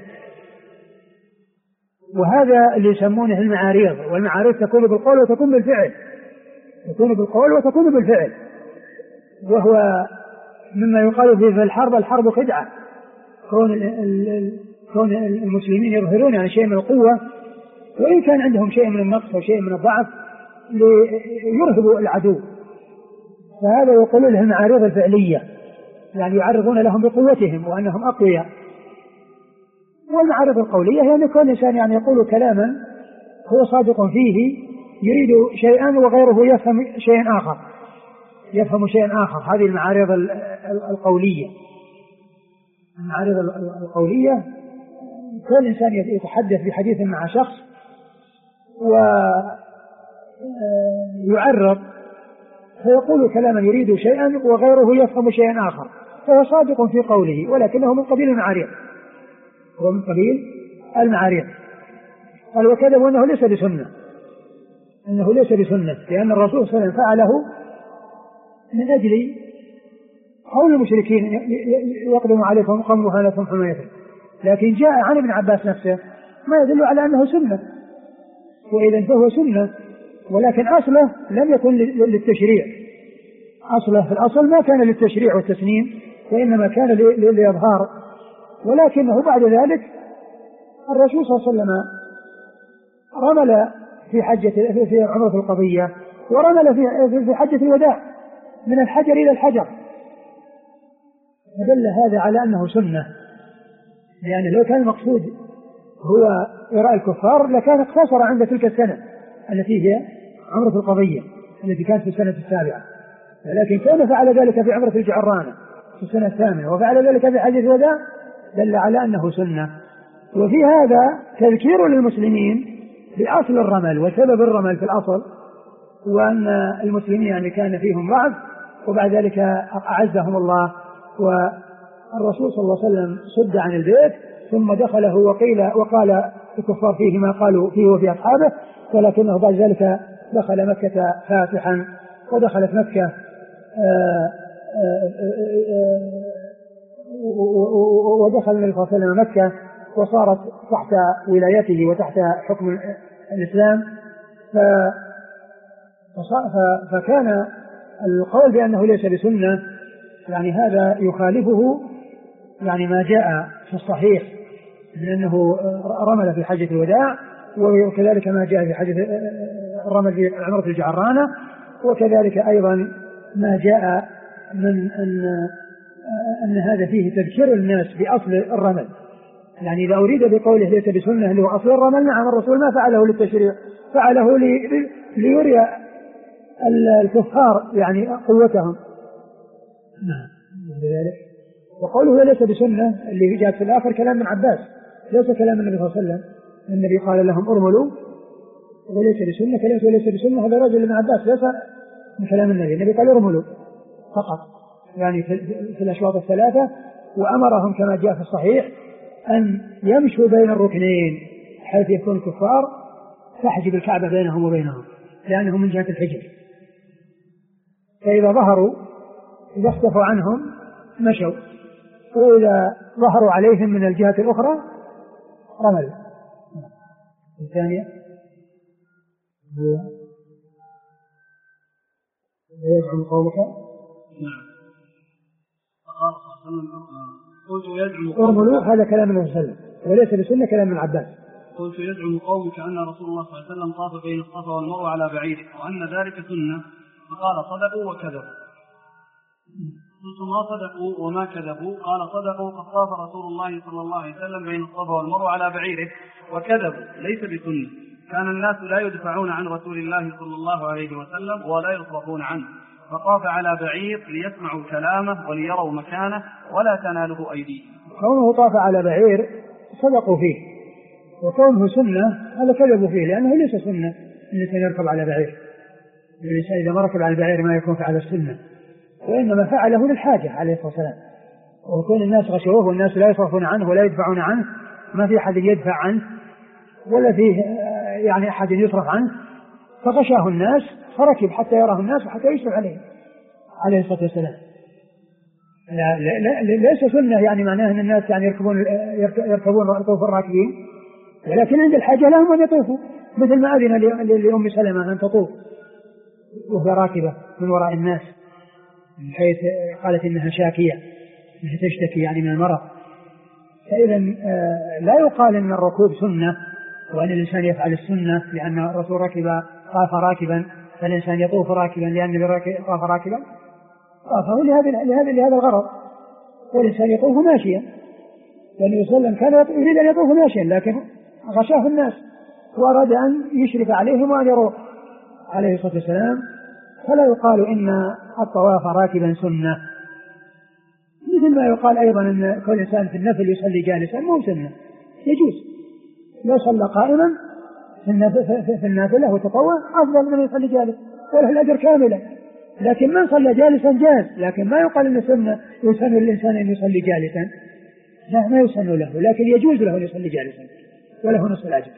وهذا اللي يسمونه المعاريض، والمعاريض تكون بالقول وتكون بالفعل، تكون بالقول وتكون بالفعل، وهو مما يقال في الحرب خدعة، كون المسلمين يظهرون يعني شيء من القوة وإن كان عندهم شيء من النقص وشيء من الضعف ليرهبوا العدو. فهذا يقول له المعارض الفعلية، يعني يعرضون لهم بقوتهم وأنهم أقوياء. والمعارض القولية هي أن كل إنسان يعني يقول كلاما هو صادق فيه يريد شيئا وغيره يفهم شيئا آخر. هذه المعارض القولية. المعارض القولية كل إنسان يتحدث بحديث مع شخص ويعرض فيقول كلاما يريد شيئا وغيره يفهم شيئا آخر، فهو صادق في قوله ولكنه من قبيل المعارض، هو من قبيل المعارض. قال وكذب أنه ليس بسنة، لأن الرسول صلى الله عليه وسلم فعله من أجل قول المشركين يقدم عليكم قوم مهانة حماية، لكن جاء عن ابن عباس نفسه ما يدل على أنه سنة، وإذا فهو سنة، ولكن أصله لم يكن للتشريع. أصله في الأصل ما كان للتشريع والتسنين، وإنما كان للإظهار. ولكنه بعد ذلك الرسول صلى الله عليه وسلم رمل في عمرة القضية، ورمل في حجة الوداع من الحجر إلى الحجر، فدل هذا على أنه سنة. لأن لو كان المقصود هو إراء الكفار لكان اقتصر عند تلك السنة التي هي عمرة القضية التي كانت في السنة 7، ولكن كان فعل ذلك في عمرة الجعرانة في السنة 8 وفعل ذلك في حجة الوداع، دل على أنه سنة. وفي هذا تذكير للمسلمين بأصل الرمل وسبب الرمل في الأصل، وأن المسلمين يعني كان فيهم ضعف وبعد ذلك أعزهم الله، والرسول صلى الله عليه وسلم صد عن البيت ثم دخله وقال الكفار فيه ما قالوا فيه وفي أصحابه، ولكنه بعد ذلك دخل مكة فاتحا، ودخلت مكة ودخل النبي صلى الله عليه وسلم مكة وصارت تحت ولايته وتحت حكم الإسلام. فكان القول بأنه ليس بسنة يعني هذا يخالفه يعني ما جاء في الصحيح من أنه رمل في حجة الوداع، وكذلك ما جاء في حجة الرمل في عمرة الجعرانة، وكذلك أيضا ما جاء من أن هذا فيه تذكير الناس بأصل الرمل. يعني إذا أريد بقوله ليس بسنة اللي هو أصل الرمل، نعم الرسول ما فعله للتشريع، فعله ليري الكفار يعني قوتهم. نعم لذلك. وقوله ليس بسنة اللي جاءت في الآخر كلام من عباس، ليس كلام النبي صلى الله عليه وسلم. النبي قال لهم ارملوا وليس بسنة، كلمة وليس بسنة هذا رجل من عباس ليس من كلام النبي. النبي قال ارملوا فقط يعني في الأشواط الثلاثة، وأمرهم كما جاء في الصحيح أن يمشوا بين الركنين حيث يكون الكفار تحجب الكعبة بينهم وبينهم لأنهم من جهة الحجر، فإذا ظهروا إذا اختفوا عنهم مشوا، وإذا ظهروا عليهم من الجهة الأخرى رملوا. الثانية يزعم قومك قلت يزعم ارملوا، هذا كلام النبي صلى الله عليه وسلم وليس بسنة كلام من عباس. قلت يزعم قومك أن رسول الله صلى الله عليه وسلم طاف بين الصفا والمروة على بعيره وأن ذلك سنة، فقال صدقوا وكذبوا. قلت ما صدقوا وما كذبوا؟ قال صدقوا قد طاف رسول الله صلى الله عليه وسلم بين الصفا والمروة على بعيره، وكذبوا ليس بسنة، كان الناس لا يدفعون عن رسول الله صلى الله عليه وسلم ولا يصرفون عنه، فطاف على بعير ليسمعوا كلامه وليروا مكانه ولا تناله أيديهم. كونه طاف على بعير صدقوا فيه، وكونه سنة هذا كذبوا فيه، لأنه ليس سنة الإنسان يركب على بعير. الإنسان إذا ما ركب على البعير ما يكون فعل السنة، وإنما فعله للحاجة عليه الصلاة والسلام، وكون الناس غشوه والناس لا يصرفون عنه ولا يدفعون عنه، ما في أحد يدفع عنه ولا فيه يعني أحد يصرف عنه، فغشاه الناس فركب حتى يراه الناس وحتى يشرف عليه الصلاة والسلام. ليس سنة يعني معناه أن الناس يعني يركبون ركوب الراكبين، ولكن عند الحاجة لهم أن يطوفوا، مثل ما أذن لأم سلمة أن تطوف وهي راكبة من وراء الناس، من حيث قالت إنها شاكية، إنها تشتكي يعني من المرض. فإذا لا يقال إن الركوب سنة وأن الإنسان يفعل السنة لأن الرسول طاف راكبا، فالإنسان يطوف راكبا لأن طاف راكبا، طافه لهذا الغرض، والإنسان يطوف ماشيا، والنبي صلى الله عليه وسلم كان يريد أن يطوف ماشيا لكن غشاه الناس وأراد أن يشرف عليهم وأن يروح عليه الصلاة والسلام. فلا يقال إن الطواف راكبا سنة، مثل ما يقال أيضا أن كل إنسان في النفل يصلي جالسا مو سنة، يجوز لو صلى قائما في النافلة وتطوع أفضل من يصلي جالس وله الأجر كاملا، لكن من صلى جالسا جاز، لكن ما يقال أن سنة يسن للإنسان أن يصلي جالسا، لا ما يسن له، لكن يجوز له أن يصلي جالسا وله نصف الأجر.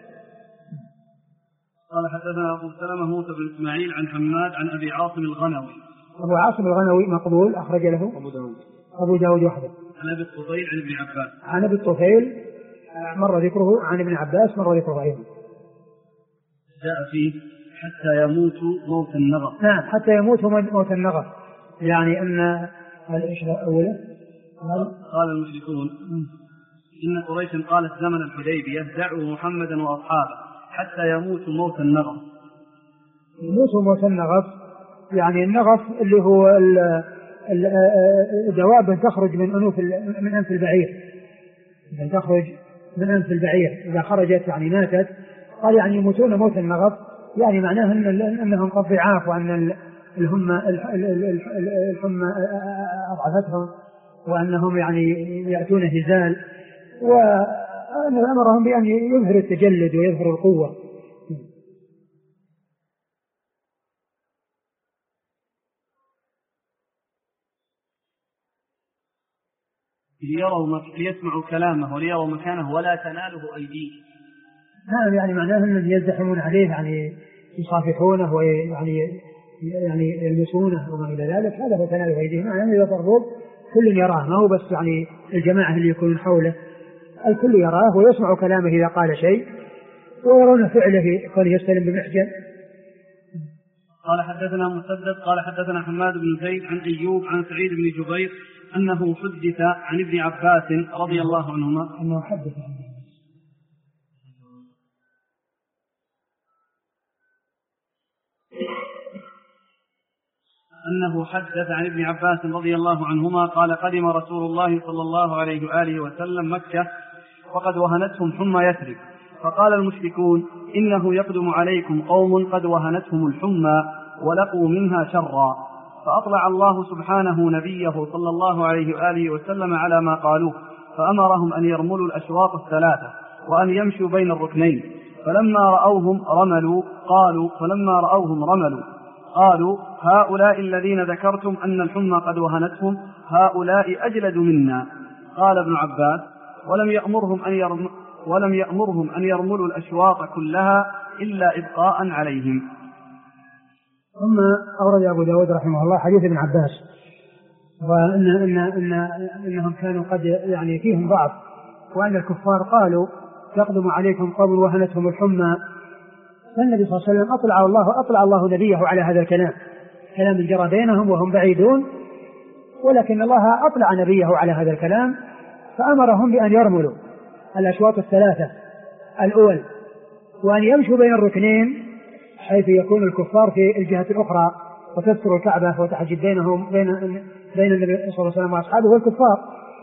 قال حدثنا أبو سلمة موسى بن إسماعيل عن حماد عن أبي عاصم الغنوي. أبو عاصم الغنوي مقبول أخرج له أبو داود وحده. عن أبي الطفيل عن ابن عباس. عن أبي الطفيل مر ذكره، عن ابن عباس مر ذكره أيضا. جاء فيه حتى يموت موت النغر. نعم حتى يموت موت النغر، يعني أن الإشراء أولا قال المشركون إن قريش قالت زمن الحديبية دعوا محمدا وأصحابه حتى يموت موت النغر. يموت موت النغف، يعني النغف اللي هو دواب تخرج من أنف البعير، تخرج من أنف البعير إذا خرجت يعني ماتت، قال يعني يموتون موت النغف، يعني معناه أنهم قد ضعاف وأن الحمى أضعفتهم وأنهم يعني يأتون هزال، وأمرهم بأن يظهر التجلد ويظهر القوة. ليسمعوا كلامه وليروا مكانه ولا تناله أيديه. نعم يعني معناه أنهم يزدحمون عليه، يعني يصافحونه ويعني يلمسونه وما إلى ذلك، هذا هو تناله أيديه. معناه إذا ضربوه كل يراه، ما هو بس يعني الجماعة اللي يكونون حوله، الكل يراه ويسمع كلامه إذا قال شيء، ويرون فعله كونه يستلم بمحجن. قال حدثنا مسدد قال حدثنا حماد بن زيد عن أيوب عن سعيد بن جبير أنه حدث عن ابن عباس رضي الله عنهما أنه حدث عن ابن عباس رضي الله عنهما قال قدم رسول الله صلى الله عليه وآله وسلم مكة وقد وهنتهم حمى يثرب، فقال المشركون إنه يقدم عليكم قوم قد وهنتهم الحمى ولقوا منها شرا، فأطلع الله سبحانه نبيه صلى الله عليه وآله وسلم على ما قالوه، فأمرهم أن يرملوا الأشواط الثلاثة وأن يمشوا بين الركنين، فلما رأوهم رملوا قالوا هؤلاء الذين ذكرتم أن الحمى قد وهنتهم هؤلاء أجلد منا. قال ابن عباس ولم يأمرهم أن يرملوا الأشواط كلها إلا إبقاء عليهم. ثم أورد أبو داود رحمه الله حديث ابن عباس، وإنهم كانوا قد يعني فيهم ضعف، وأن الكفار قالوا يقدم عليكم قوم وهنتهم الحمى، فالنبي صلى الله عليه وسلم أطلع الله نبيه على هذا الكلام جرى بينهم وهم بعيدون، ولكن الله أطلع نبيه على هذا الكلام فأمرهم بأن يرملوا الأشواط الثلاثة الأول وأن يمشوا بين الركنين حيث يكون الكفار في الجهة الأخرى وتذكر الكعبة وتحجب بينهم بين النبي صلى الله عليه وسلم وأصحابه والكفار.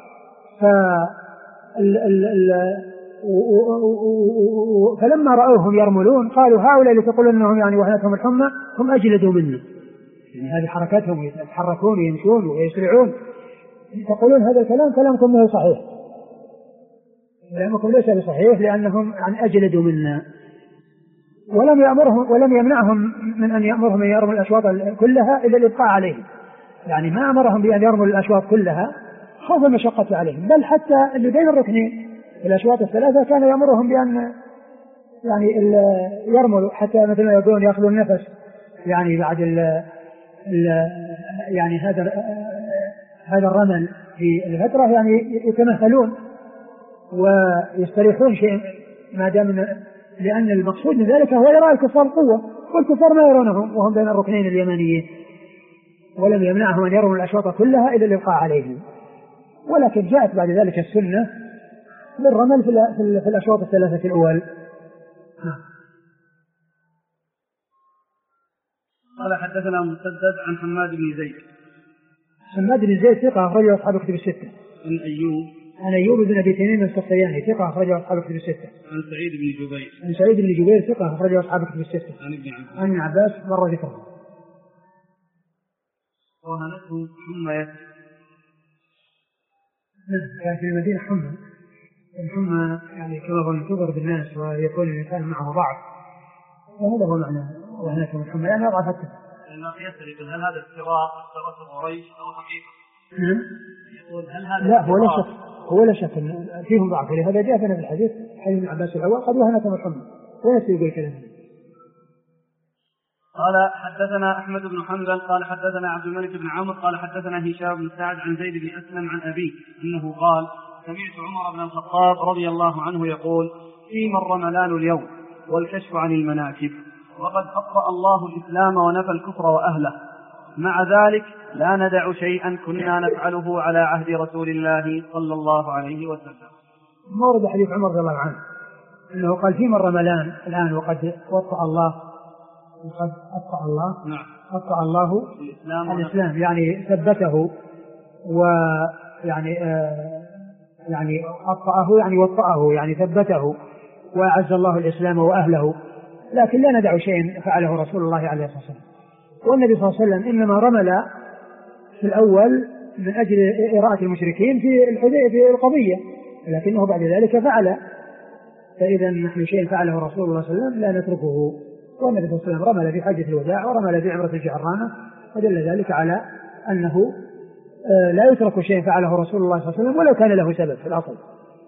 فلما رأوهم يرملون قالوا هؤلاء اللي تقولون أنهم يعني وهنتهم الحمى هم أجلدوا منا، يعني هذه حركاتهم يتحركون ويمشون ويسرعون، تقولون هذا الكلام كلامكم لا صحيح، كلامكم ليس بصحيح لأنهم يعني أجلدوا منا. ولم يمنعهم من أن يأمرهم أن يرموا الأشواط كلها إلا الإبقاء عليهم، يعني ما أمرهم بأن يرموا الأشواط كلها خوف المشقة عليهم. بل حتى اللي بين الركنين في الأشواط الثلاثة كان يأمرهم بأن يعني يرملوا حتى مثلا يقولون يأخذوا النفس يعني بعد يعني هذا الرمل في الفترة يعني يتمهلون ويستريحون شيء ما دام، لأن المقصود من ذلك هو يرى الكفار القوة، والكفار ما يرونهم وهم بين الركنين اليمانيين، ولم يمنعهم أن يروا الأشواط كلها إلا الإلقاء عليهم. ولكن جاءت بعد ذلك السنة بالرمل في الأشواط الثلاثة الأول. قال حدثنا مسدد عن حماد بن زيد. حماد بن زيد ثقة أخرجه أصحاب كتب الستة. عن أيوب بن أبي تميم السختياني ثقة أخرجه أصحاب كتب الستة. عن سعيد بن جبير ثقة أخرجه أصحاب كتب الستة. عن ابن عباس مر ذكره. وهنته حمى كان في المدينة حمى يعني كما هو ينتظر بالناس ويكون الإنسان معه ضعف، وهذا هو معنى وهنته حمى يعني أضعف التفت. هل هذا افتراء قريش أو حقيقة؟ لا هو لا شك فيهم ضعف، ولهذا جاء في الحديث حديث ابن عباس الأول قد وهنته الحمى ونسي يقول كلام. قال حدثنا أحمد بن حنبل قال حدثنا عبد الملك بن عمرو قال حدثنا هشام بن سعد عن زيد بن أسلم عن أبيه أنه قال سمعت عمر بن الخطاب رضي الله عنه يقول فيما الرملان اليوم والكشف عن المناكب، وقد أطفأ الله الإسلام ونفى الكفر وأهله، مع ذلك لا ندع شيئا كنا نفعله على عهد رسول الله صلى الله عليه وسلم. مورد حديث عمر رضي الله عنه أنه قال فيما الرملان الآن وقد أطفأ الله الإسلام يعني ثبته ويعني يعني أطفأه يعني وطأه يعني ثبته وأعز الله الإسلام وأهله، لكن لا ندع شيء فعله رسول الله عليه الصلاة والسلام. والنبي صلى الله عليه وسلم إنما رمل في الأول من أجل إراءة المشركين في القضية، لكنه بعد ذلك فعل. فإذا نحن شيء فعله رسول الله صلى الله عليه وسلم لا نتركه. والنبي صلى الله عليه وسلم رمل في حجة الوداع ورمل في عمرة الجعرانة، فدل ذلك على أنه لا يترك شيء فعله رسول الله صلى الله عليه وسلم ولو كان له سبب في الأصل.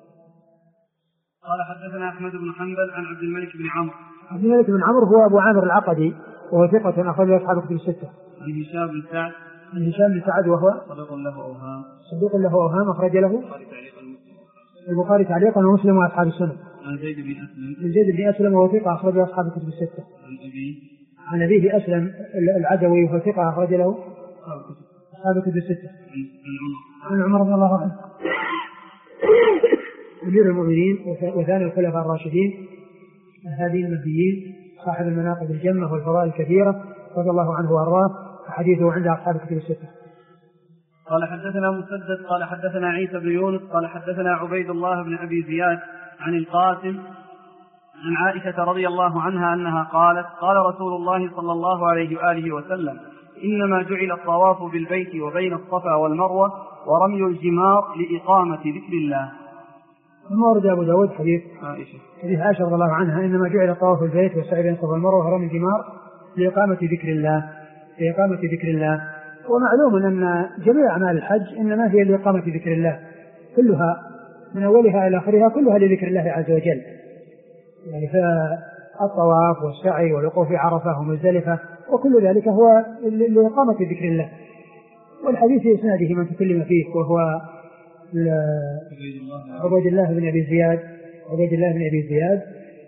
قال حدثنا أحمد بن حنبل عن عبد الملك بن عمرو. عبد الملك بن عمرو هو أبو عامر العقدي وهو ثقة أخرجه أصحاب كتب الستة. عن هشام بن سعد. عن هشام بن سعد وهو صدوق له أوهام أخرج له البخاري تعليقا ومسلم وأصحاب السنة. عن زيد بن أسلم. عن زيد بن أسلم وهو ثقة أخرجه أصحاب الكتب الستة. عن أبيه أسلم العدوي وهو ثقة أخرج له أصحاب الكتب الستة. عن عمر رضي الله عنه أمير المؤمنين وثاني الخلفاء الراشدين الهادين المهديين صاحب المناقب الجمة والفضائل الكثيرة رضي الله عنه وأرضاه، وحديثه عند أصحاب الكتب الستة. قال حدثنا مسدد قال حدثنا عيسى بن يونس قال حدثنا عبيد الله بن أبي زياد عن القاسم عن عائشة رضي الله عنها أنها قالت قال رسول الله صلى الله عليه وآله وسلم إنما جعل الطواف بالبيت وبين الصفا والمروة ورمي الجمار لإقامة ذكر الله. ورد أبو داود حديث عائشة رضي الله عنها إنما جعل الطواف بالبيت والسعي بين الصفا والمروة ورمي الجمار لإقامة ذكر الله. ومعلوم أن جميع أعمال الحج إنما هي لإقامة ذكر الله كلها من أولها إلى آخرها كلها لذكر الله عز وجل، يعني فالطواف والسعي والوقوف في عرفة ومزدلفة وكل ذلك هو لإقامة ذكر الله. والحديث في إسناده من تكلم فيه وهو عبيد الله بن أبي زياد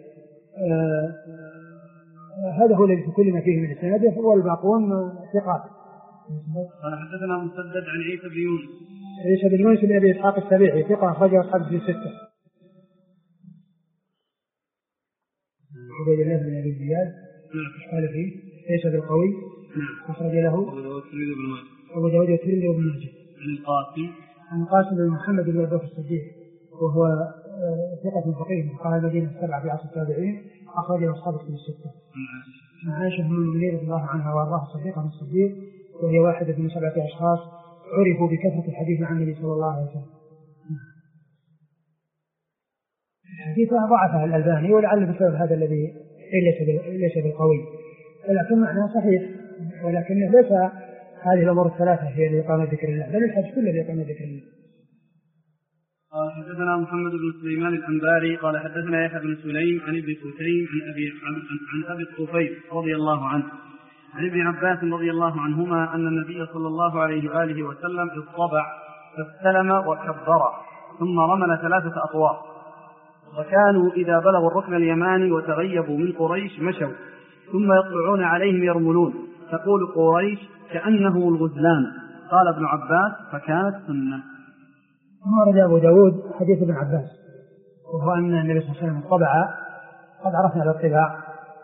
هذا هو الذي تكلم فيه من إسناده والباقون ثقات. قال حدثنا مسدد عن عيسى بن يونس بن أبي إسحاق السبيعي ثقة أخرجه أصحاب الكتب الستة. عبيد الله بن أبي زياد قال فيه ليس بالقوي أخرج له أبو داود والترمذي وابن ماجه. عن القاسم بن محمد بن أبي الصديق وهو ثقة فقيه قال المدينة السبعة في عصر التابعين أخرجه أصحاب الكتب الستة. عن عائشة أم المؤمنين رضي الله عنها وأرضاها الصديقة من الصديق وهي واحدة من 7 أشخاص عرفوا بكثرة الحديث عن النبي صلى الله عليه وسلم. حديثها ضعفها الألباني ولعل بسبب هذا الذي ليس بالقوي، ولكن معناه صحيح، ولكن ليس هذه الأمور الثلاثة هي لإقامة ذكر الله بل الحج كله لإقامة ذكر الله. قال حدثنا محمد بن سليمان الأنباري قال حدثنا يحيى بن سليم عن ابن كثير عن أبي الطفيل رضي الله عنه عن ابن عباس رضي الله عنهما أن النبي صلى الله عليه وآله وسلم اصطبع فاستلم وكبر ثم رمل 3 أطواف، وكانوا إذا بلغوا الركن اليماني وتغيبوا من قريش مشوا ثم يطلعون عليهم يرملون، تقول قريش كأنهم الغزلان. قال ابن عباس فكانت سنة. ورد أبو داود حديث ابن عباس وهو أن النبي صلى الله عليه وسلم اصطبع، قد عرفنا الاطباع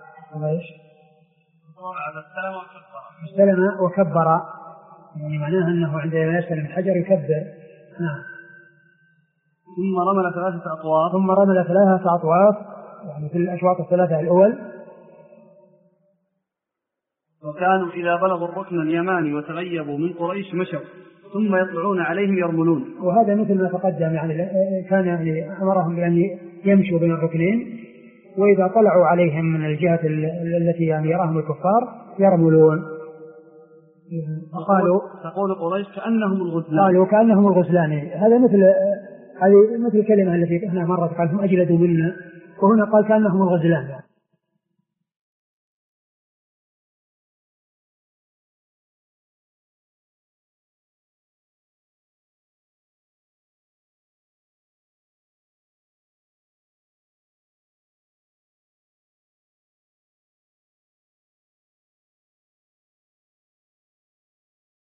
استلم وكبر، يعني معناه أنه عندما يستلم الحجر يكبر. نعم. ثم رمل 3 أطواف، ثم رمل 3 أطواف يعني في الأشواط ال3 الأول. وكانوا إذا بلغوا الركن اليماني وتغيبوا من قريش مشوا ثم يطلعون عليهم يرملون. وهذا مثل ما تقدم، يعني كان يعني أمرهم بأن يمشوا بين الركنين، وإذا طلعوا عليهم من الجهة التي يعني يراهم الكفار يرملون. تقول قريش كأنهم الغزلان. قالوا كأنهم الغزلان. هذا مثل كلمة التي هنا مرت قال هم أجلدوا منا، وهنا قال كأنهم الغزلان.